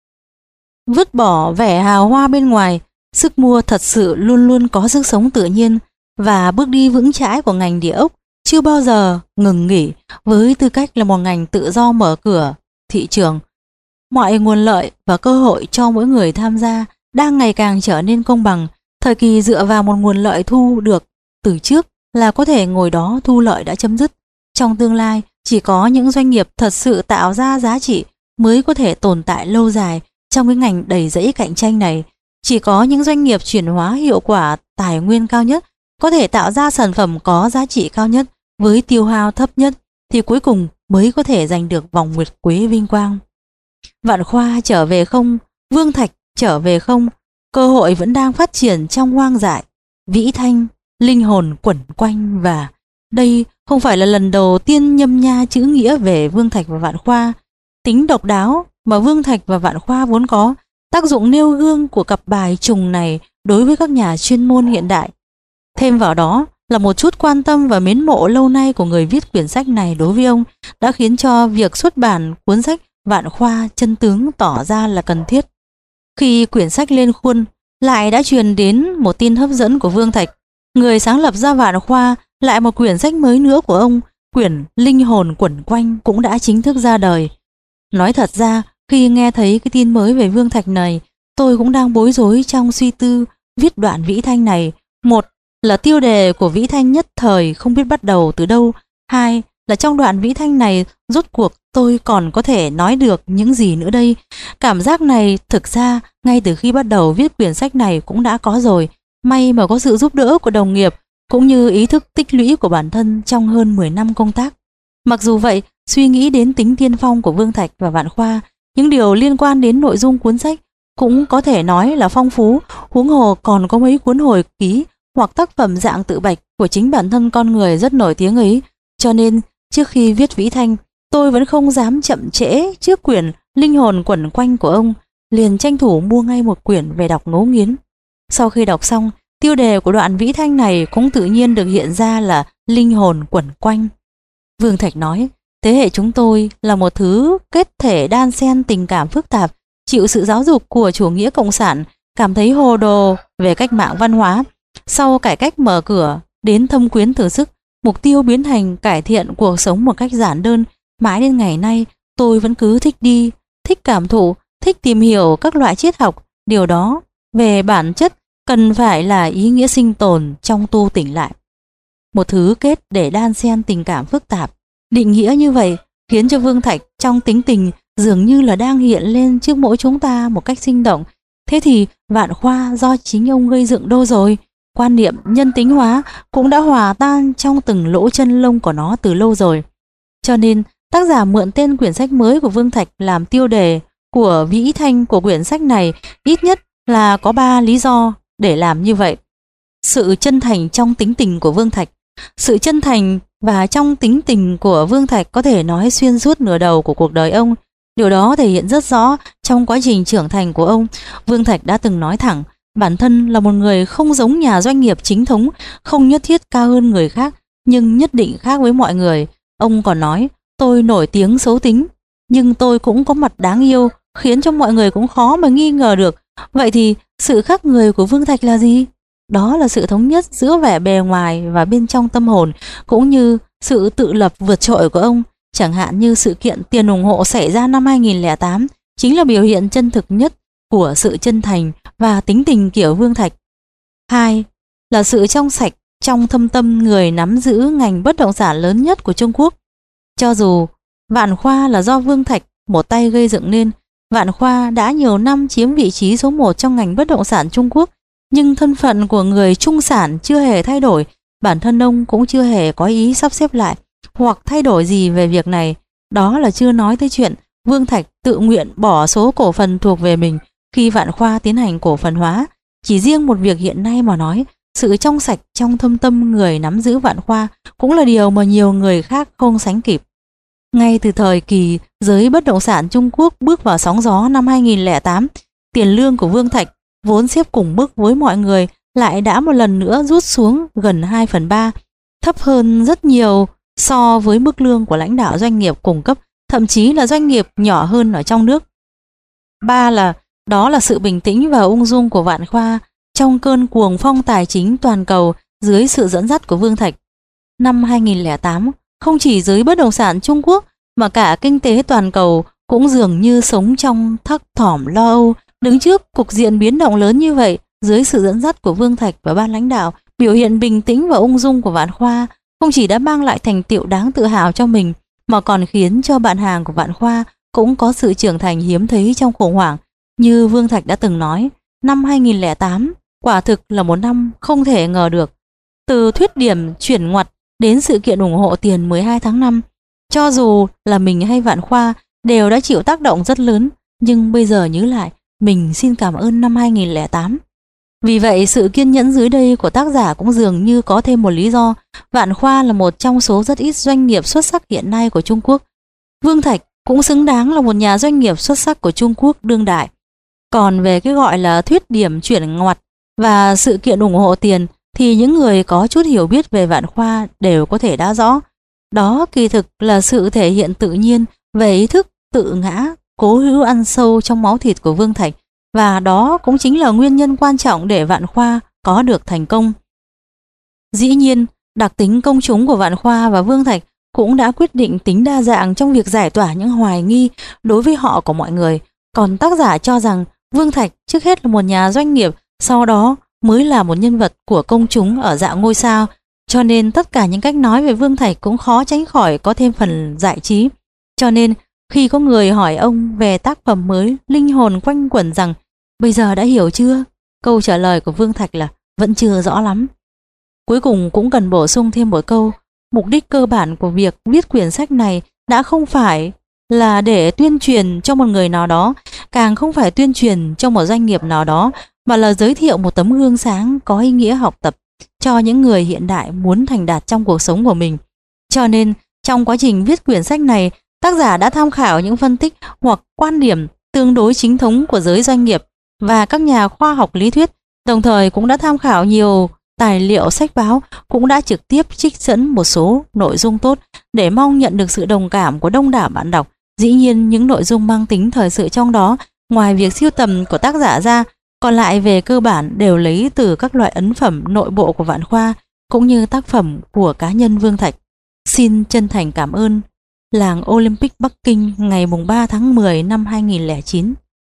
Vứt bỏ vẻ hào hoa bên ngoài, sức mua thật sự luôn luôn có sức sống tự nhiên, và bước đi vững chãi của ngành địa ốc chưa bao giờ ngừng nghỉ với tư cách là một ngành tự do mở cửa thị trường. Mọi nguồn lợi và cơ hội cho mỗi người tham gia đang ngày càng trở nên công bằng. Thời kỳ dựa vào một nguồn lợi thu được từ trước là có thể ngồi đó thu lợi đã chấm dứt. Trong tương lai, chỉ có những doanh nghiệp thật sự tạo ra giá trị mới có thể tồn tại lâu dài trong cái ngành đầy rẫy cạnh tranh này. Chỉ có những doanh nghiệp chuyển hóa hiệu quả tài nguyên cao nhất, có thể tạo ra sản phẩm có giá trị cao nhất với tiêu hao thấp nhất, thì cuối cùng mới có thể giành được vòng nguyệt quế vinh quang. Vạn Khoa trở về không, Vương Thạch trở về không, cơ hội vẫn đang phát triển trong hoang dại, vĩ thanh, linh hồn quẩn quanh, và đây không phải là lần đầu tiên nhâm nha chữ nghĩa về Vương Thạch và Vạn Khoa. Tính độc đáo mà Vương Thạch và Vạn Khoa vốn có, tác dụng nêu gương của cặp bài trùng này đối với các nhà chuyên môn hiện đại. Thêm vào đó là một chút quan tâm và mến mộ lâu nay của người viết quyển sách này đối với ông đã khiến cho việc xuất bản cuốn sách Vạn Khoa chân tướng tỏ ra là cần thiết. Khi quyển sách lên khuôn, lại đã truyền đến một tin hấp dẫn của Vương Thạch, người sáng lập ra Vạn Khoa. Lại một quyển sách mới nữa của ông, quyển Linh hồn quẩn quanh cũng đã chính thức ra đời. Nói thật ra, khi nghe thấy cái tin mới về Vương Thạch này, tôi cũng đang bối rối trong suy tư viết đoạn vĩ thanh này. Một là tiêu đề của vĩ thanh nhất thời không biết bắt đầu từ đâu. Hai là trong đoạn vĩ thanh này rốt cuộc tôi còn có thể nói được những gì nữa đây. Cảm giác này thực ra ngay từ khi bắt đầu viết quyển sách này cũng đã có rồi. May mà có sự giúp đỡ của đồng nghiệp, cũng như ý thức tích lũy của bản thân trong hơn mười năm công tác. Mặc dù vậy, suy nghĩ đến tính tiên phong của Vương Thạch và Vạn Khoa, những điều liên quan đến nội dung cuốn sách cũng có thể nói là phong phú, huống hồ còn có mấy cuốn hồi ký hoặc tác phẩm dạng tự bạch của chính bản thân con người rất nổi tiếng ấy. Cho nên, trước khi viết vĩ thanh, tôi vẫn không dám chậm trễ trước quyển Linh hồn quẩn quanh của ông, liền tranh thủ mua ngay một quyển về đọc ngấu nghiến. Sau khi đọc xong, tiêu đề của đoạn vĩ thanh này cũng tự nhiên được hiện ra là linh hồn quẩn quanh. Vương Thạch nói, thế hệ chúng tôi là một thứ kết thể đan xen tình cảm phức tạp, chịu sự giáo dục của chủ nghĩa cộng sản, cảm thấy hồ đồ về cách mạng văn hóa. Sau cải cách mở cửa đến thâm quyến thử sức, mục tiêu biến thành cải thiện cuộc sống một cách giản đơn, mãi đến ngày nay tôi vẫn cứ thích đi, thích cảm thụ, thích tìm hiểu các loại triết học. Điều đó về bản chất cần phải là ý nghĩa sinh tồn trong tu tỉnh lại. Một thứ kết để đan xen tình cảm phức tạp. Định nghĩa như vậy khiến cho Vương Thạch trong tính tình dường như là đang hiện lên trước mỗi chúng ta một cách sinh động. Thế thì Vạn Khoa do chính ông gây dựng đâu rồi? Quan niệm nhân tính hóa cũng đã hòa tan trong từng lỗ chân lông của nó từ lâu rồi. Cho nên tác giả mượn tên quyển sách mới của Vương Thạch làm tiêu đề của vĩ thanh của quyển sách này, ít nhất là có ba lý do để làm như vậy. Sự chân thành trong tính tình của Vương Thạch, sự chân thành và trong tính tình của Vương Thạch có thể nói xuyên suốt nửa đầu của cuộc đời ông. Điều đó thể hiện rất rõ trong quá trình trưởng thành của ông. Vương Thạch đã từng nói thẳng, bản thân là một người không giống nhà doanh nghiệp chính thống, không nhất thiết cao hơn người khác, nhưng nhất định khác với mọi người. Ông còn nói, tôi nổi tiếng xấu tính, nhưng tôi cũng có mặt đáng yêu, khiến cho mọi người cũng khó mà nghi ngờ được. Vậy thì sự khác người của Vương Thạch là gì? Đó là sự thống nhất giữa vẻ bề ngoài và bên trong tâm hồn, cũng như sự tự lập vượt trội của ông. Chẳng hạn như sự kiện tiền ủng hộ xảy ra năm hai nghìn lẻ tám chính là biểu hiện chân thực nhất của sự chân thành và tính tình kiểu Vương Thạch. Hai là sự trong sạch trong thâm tâm người nắm giữ ngành bất động sản lớn nhất của Trung Quốc. Cho dù Vạn Khoa là do Vương Thạch một tay gây dựng nên, Vạn Khoa đã nhiều năm chiếm vị trí số một trong ngành bất động sản Trung Quốc, nhưng thân phận của người trung sản chưa hề thay đổi, bản thân ông cũng chưa hề có ý sắp xếp lại hoặc thay đổi gì về việc này. Đó là chưa nói tới chuyện Vương Thạch tự nguyện bỏ số cổ phần thuộc về mình khi Vạn Khoa tiến hành cổ phần hóa. Chỉ riêng một việc hiện nay mà nói, sự trong sạch trong thâm tâm người nắm giữ Vạn Khoa cũng là điều mà nhiều người khác không sánh kịp. Ngay từ thời kỳ giới bất động sản Trung Quốc bước vào sóng gió năm hai nghìn lẻ tám, tiền lương của Vương Thạch vốn xếp cùng mức với mọi người lại đã một lần nữa rút xuống gần hai phần ba, thấp hơn rất nhiều so với mức lương của lãnh đạo doanh nghiệp cùng cấp, thậm chí là doanh nghiệp nhỏ hơn ở trong nước. Ba là đó là sự bình tĩnh và ung dung của Vạn Khoa trong cơn cuồng phong tài chính toàn cầu dưới sự dẫn dắt của Vương Thạch. Năm hai nghìn lẻ tám, không chỉ giới bất động sản Trung Quốc mà cả kinh tế toàn cầu cũng dường như sống trong thấp thỏm lo âu. Đứng trước cục diện biến động lớn như vậy, dưới sự dẫn dắt của Vương Thạch và ban lãnh đạo, biểu hiện bình tĩnh và ung dung của Vạn Khoa không chỉ đã mang lại thành tựu đáng tự hào cho mình, mà còn khiến cho bạn hàng của Vạn Khoa cũng có sự trưởng thành hiếm thấy trong khủng hoảng. Như Vương Thạch đã từng nói, năm hai nghìn lẻ tám quả thực là một năm không thể ngờ được. Từ thuyết điểm chuyển ngoặt đến sự kiện ủng hộ tiền mười hai tháng năm, cho dù là mình hay Vạn Khoa đều đã chịu tác động rất lớn, nhưng bây giờ nhớ lại, mình xin cảm ơn năm hai nghìn lẻ tám. Vì vậy, sự kiên nhẫn dưới đây của tác giả cũng dường như có thêm một lý do. Vạn Khoa là một trong số rất ít doanh nghiệp xuất sắc hiện nay của Trung Quốc. Vương Thạch cũng xứng đáng là một nhà doanh nghiệp xuất sắc của Trung Quốc đương đại. Còn về cái gọi là thuyết điểm chuyển ngoặt và sự kiện ủng hộ tiền thì những người có chút hiểu biết về Vạn Khoa đều có thể đã rõ. Đó kỳ thực là sự thể hiện tự nhiên về ý thức tự ngã cố hữu ăn sâu trong máu thịt của Vương Thạch, và đó cũng chính là nguyên nhân quan trọng để Vạn Khoa có được thành công. Dĩ nhiên, đặc tính công chúng của Vạn Khoa và Vương Thạch cũng đã quyết định tính đa dạng trong việc giải tỏa những hoài nghi đối với họ của mọi người. Còn tác giả cho rằng Vương Thạch trước hết là một nhà doanh nghiệp, sau đó mới là một nhân vật của công chúng ở dạng ngôi sao, cho nên tất cả những cách nói về Vương Thạch cũng khó tránh khỏi có thêm phần giải trí. Cho nên khi có người hỏi ông về tác phẩm mới linh hồn quanh quẩn rằng bây giờ đã hiểu chưa, câu trả lời của Vương Thạch là vẫn chưa rõ lắm. Cuối cùng cũng cần bổ sung thêm một câu, mục đích cơ bản của việc viết quyển sách này đã không phải là để tuyên truyền cho một người nào đó, càng không phải tuyên truyền cho một doanh nghiệp nào đó, mà là giới thiệu một tấm gương sáng có ý nghĩa học tập cho những người hiện đại muốn thành đạt trong cuộc sống của mình. Cho nên trong quá trình viết quyển sách này, tác giả đã tham khảo những phân tích hoặc quan điểm tương đối chính thống của giới doanh nghiệp và các nhà khoa học lý thuyết, đồng thời cũng đã tham khảo nhiều tài liệu sách báo, cũng đã trực tiếp trích dẫn một số nội dung tốt để mong nhận được sự đồng cảm của đông đảo bạn đọc. Dĩ nhiên, những nội dung mang tính thời sự trong đó, ngoài việc sưu tầm của tác giả ra, còn lại về cơ bản đều lấy từ các loại ấn phẩm nội bộ của Vạn Khoa cũng như tác phẩm của cá nhân Vương Thạch. Xin chân thành cảm ơn. Làng Olympic Bắc Kinh, ngày ba tháng mười năm hai nghìn lẻ chín.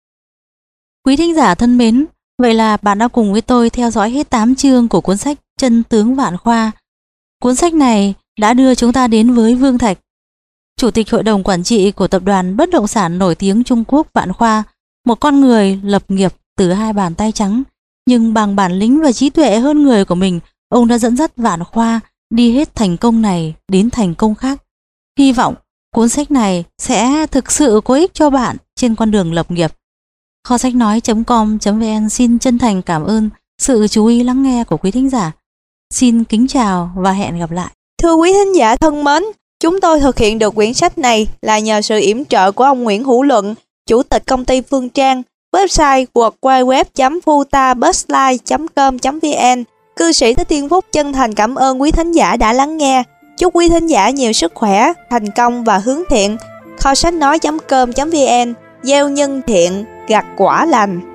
Quý thính giả thân mến, vậy là bạn đã cùng với tôi theo dõi hết tám chương của cuốn sách Chân tướng Vạn Khoa. Cuốn sách này đã đưa chúng ta đến với Vương Thạch, Chủ tịch Hội đồng Quản trị của tập đoàn bất động sản nổi tiếng Trung Quốc Vạn Khoa, một con người lập nghiệp từ hai bàn tay trắng, nhưng bằng bản lĩnh và trí tuệ hơn người của mình, ông đã dẫn dắt Vạn Khoa đi hết thành công này đến thành công khác. Hy vọng cuốn sách này sẽ thực sự có ích cho bạn trên con đường lập nghiệp. Kho sách nói chấm com chấm vn xin chân thành cảm ơn sự chú ý lắng nghe của quý thính giả. Xin kính chào và hẹn gặp lại. Thưa quý thính giả thân mến, chúng tôi thực hiện được quyển sách này là nhờ sự yểm trợ của ông Nguyễn Hữu Luận, Chủ tịch công ty Phương Trang, website w w w chấm futabusline chấm com chấm v n. Cư sĩ Thích Thiên Phúc chân thành cảm ơn quý thính giả đã lắng nghe. Chúc quý thính giả nhiều sức khỏe, thành công và hướng thiện. Kho sách nói chấm com chấm v n, gieo nhân thiện, gặt quả lành.